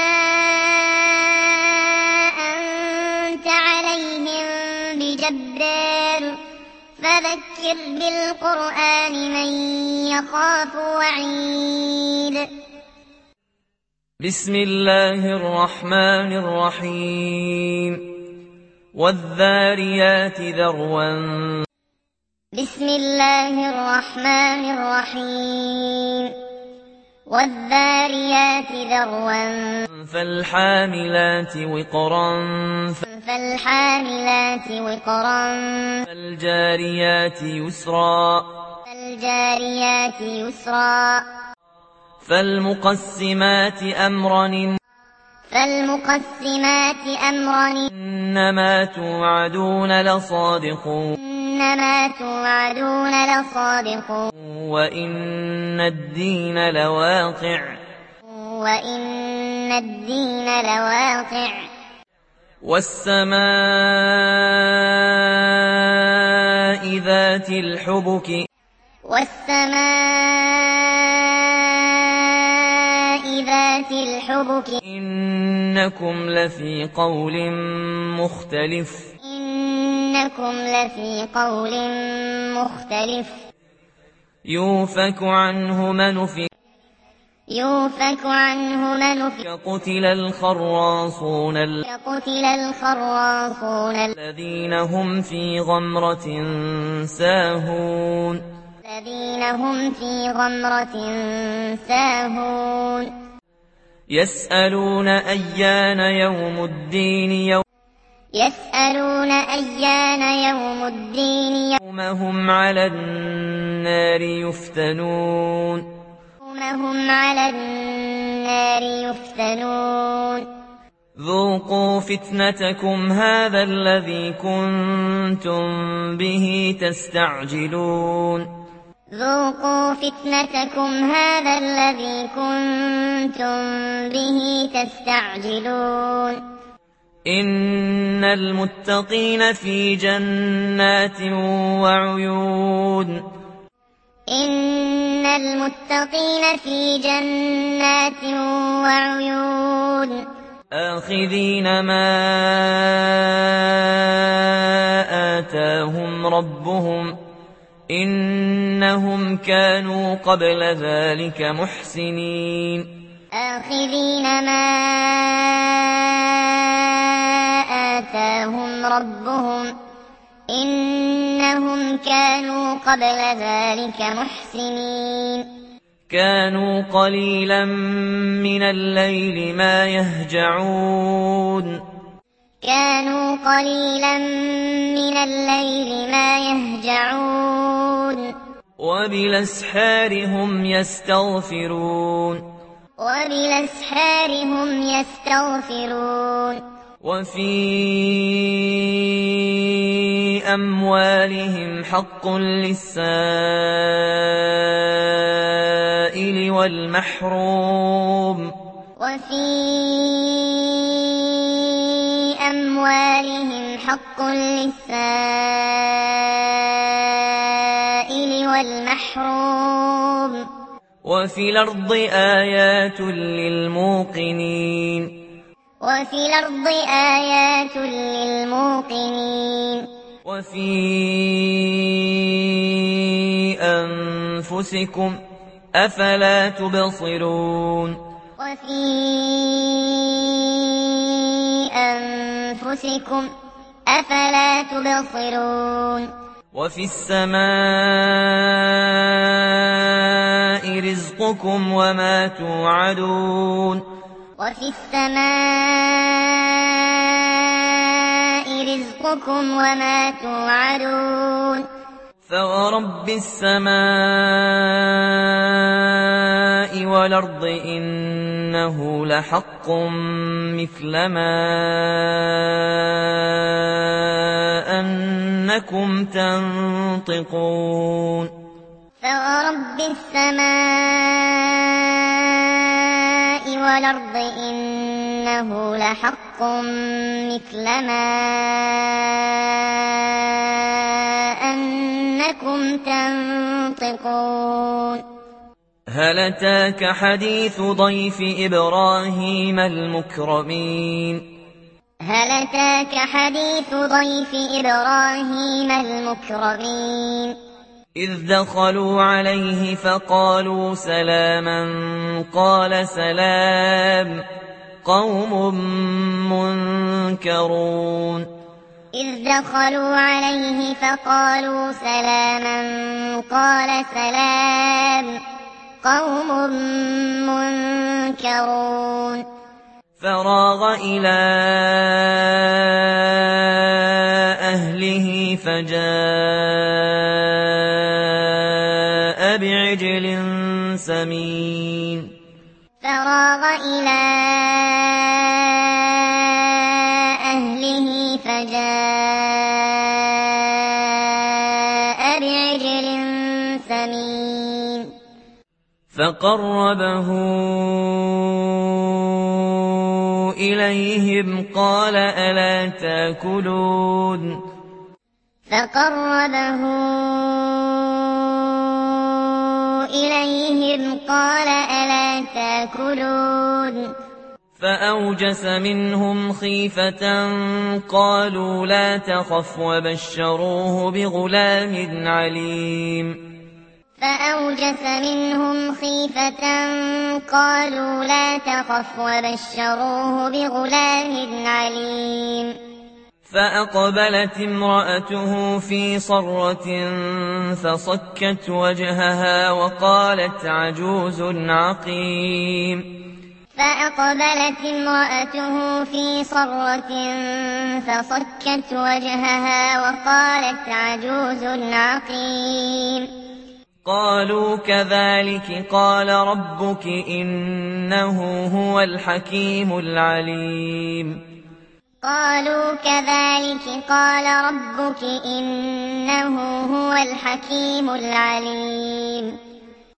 أنت عليهم بجبار فذكر بالقرآن من يخاف وعيد بسم الله الرحمن الرحيم والذاريات ذروا بسم الله الرحمن الرحيم والذاريات ذروا فالحاملات وقرا فالحاملات وقرا فالجاريات يسرا فالجاريات يسرا فالمقسمات أمرا فالمقسمات أمرا إنما توعدون لصادق إنما توعدون لصادق وإن الدين لواقع وإن الدين لواقع والسماء ذات الحبك والسماء ذات الحبك إنكم لفي قول مختلف إنكم لفي قول مختلف يوفك عنه من أفك يوفك عنه من أفك قتل الخراصون قتل الخراصون الذين هم في غمرة ساهون الذين هم في غمرة ساهون يسألون أيان يوم الدين يسألون أيان يوم الدين يوم هم على النار يفتنون يوم هم على النار يفتنون ذوقوا فتنتكم هذا الذي كنتم به تستعجلون ذوقوا فتنتكم هذا الذي كنتم به تستعجلون إن المتقين في جنات وعيون إن المتقين في جنات وعيون آخذين ما آتاهم ربهم إنهم كانوا قبل ذلك محسنين آخذين ما آتاهم ربهم إنهم كانوا قبل ذلك محسنين كانوا قليلا من الليل ما يهجعون كانوا قليلا من الليل ما يهجعون وبالأسحار هم يستغفرون وبالأسحار هم يستغفرون وفي أموالهم حق للسائل والمحروم وفي أموالهم حق للسائل والمحروم وفي الأرض آيات للموقنين وفي الأرض آيات للموقنين وفي أنفسكم أفلا تبصرون وفي أنفسكم أفلا تبصرون وفي السماء رزقكم وما توعدون وفي السماء رزقكم وما توعدون فورب السماء والأرض إنه لحق مثل ما أنكم تنطقون فورب السماء والأرض إنه لحق مثل ما أنكم تنطقون هل أتاك حديث ضيف إبراهيم المكرمين هل أتاك حديث ضيف إبراهيم المكرمين إذ دخلوا عليه فقالوا سلاما قال سلام قوم منكرون إذ دخلوا عليه فقالوا سلاما قال سلام قوم منكرون فراغ إلى أهله فجاء بعجل سمين فراغ إلى أهله فجاء بعجل سمين فقربه إليهم قال ألا تأكلون فقربه إليهم قال ألا تأكلون فأوجس منهم خيفة قالوا لا تخف وبشروه بغلام عليم فأوجس منهم خيفة قالوا لا تخف وبشروه بغلام عليم فأقبلت امرأته في صرة فصكت وجهها وقالت عجوز عقيم فأقبلت امرأته في صرة فصكت وجهها وقالت عجوز عقيم قالوا كذلك قال ربك إنه هو الحكيم العليم قالوا كذلك قال ربك إنه هو الحكيم العليم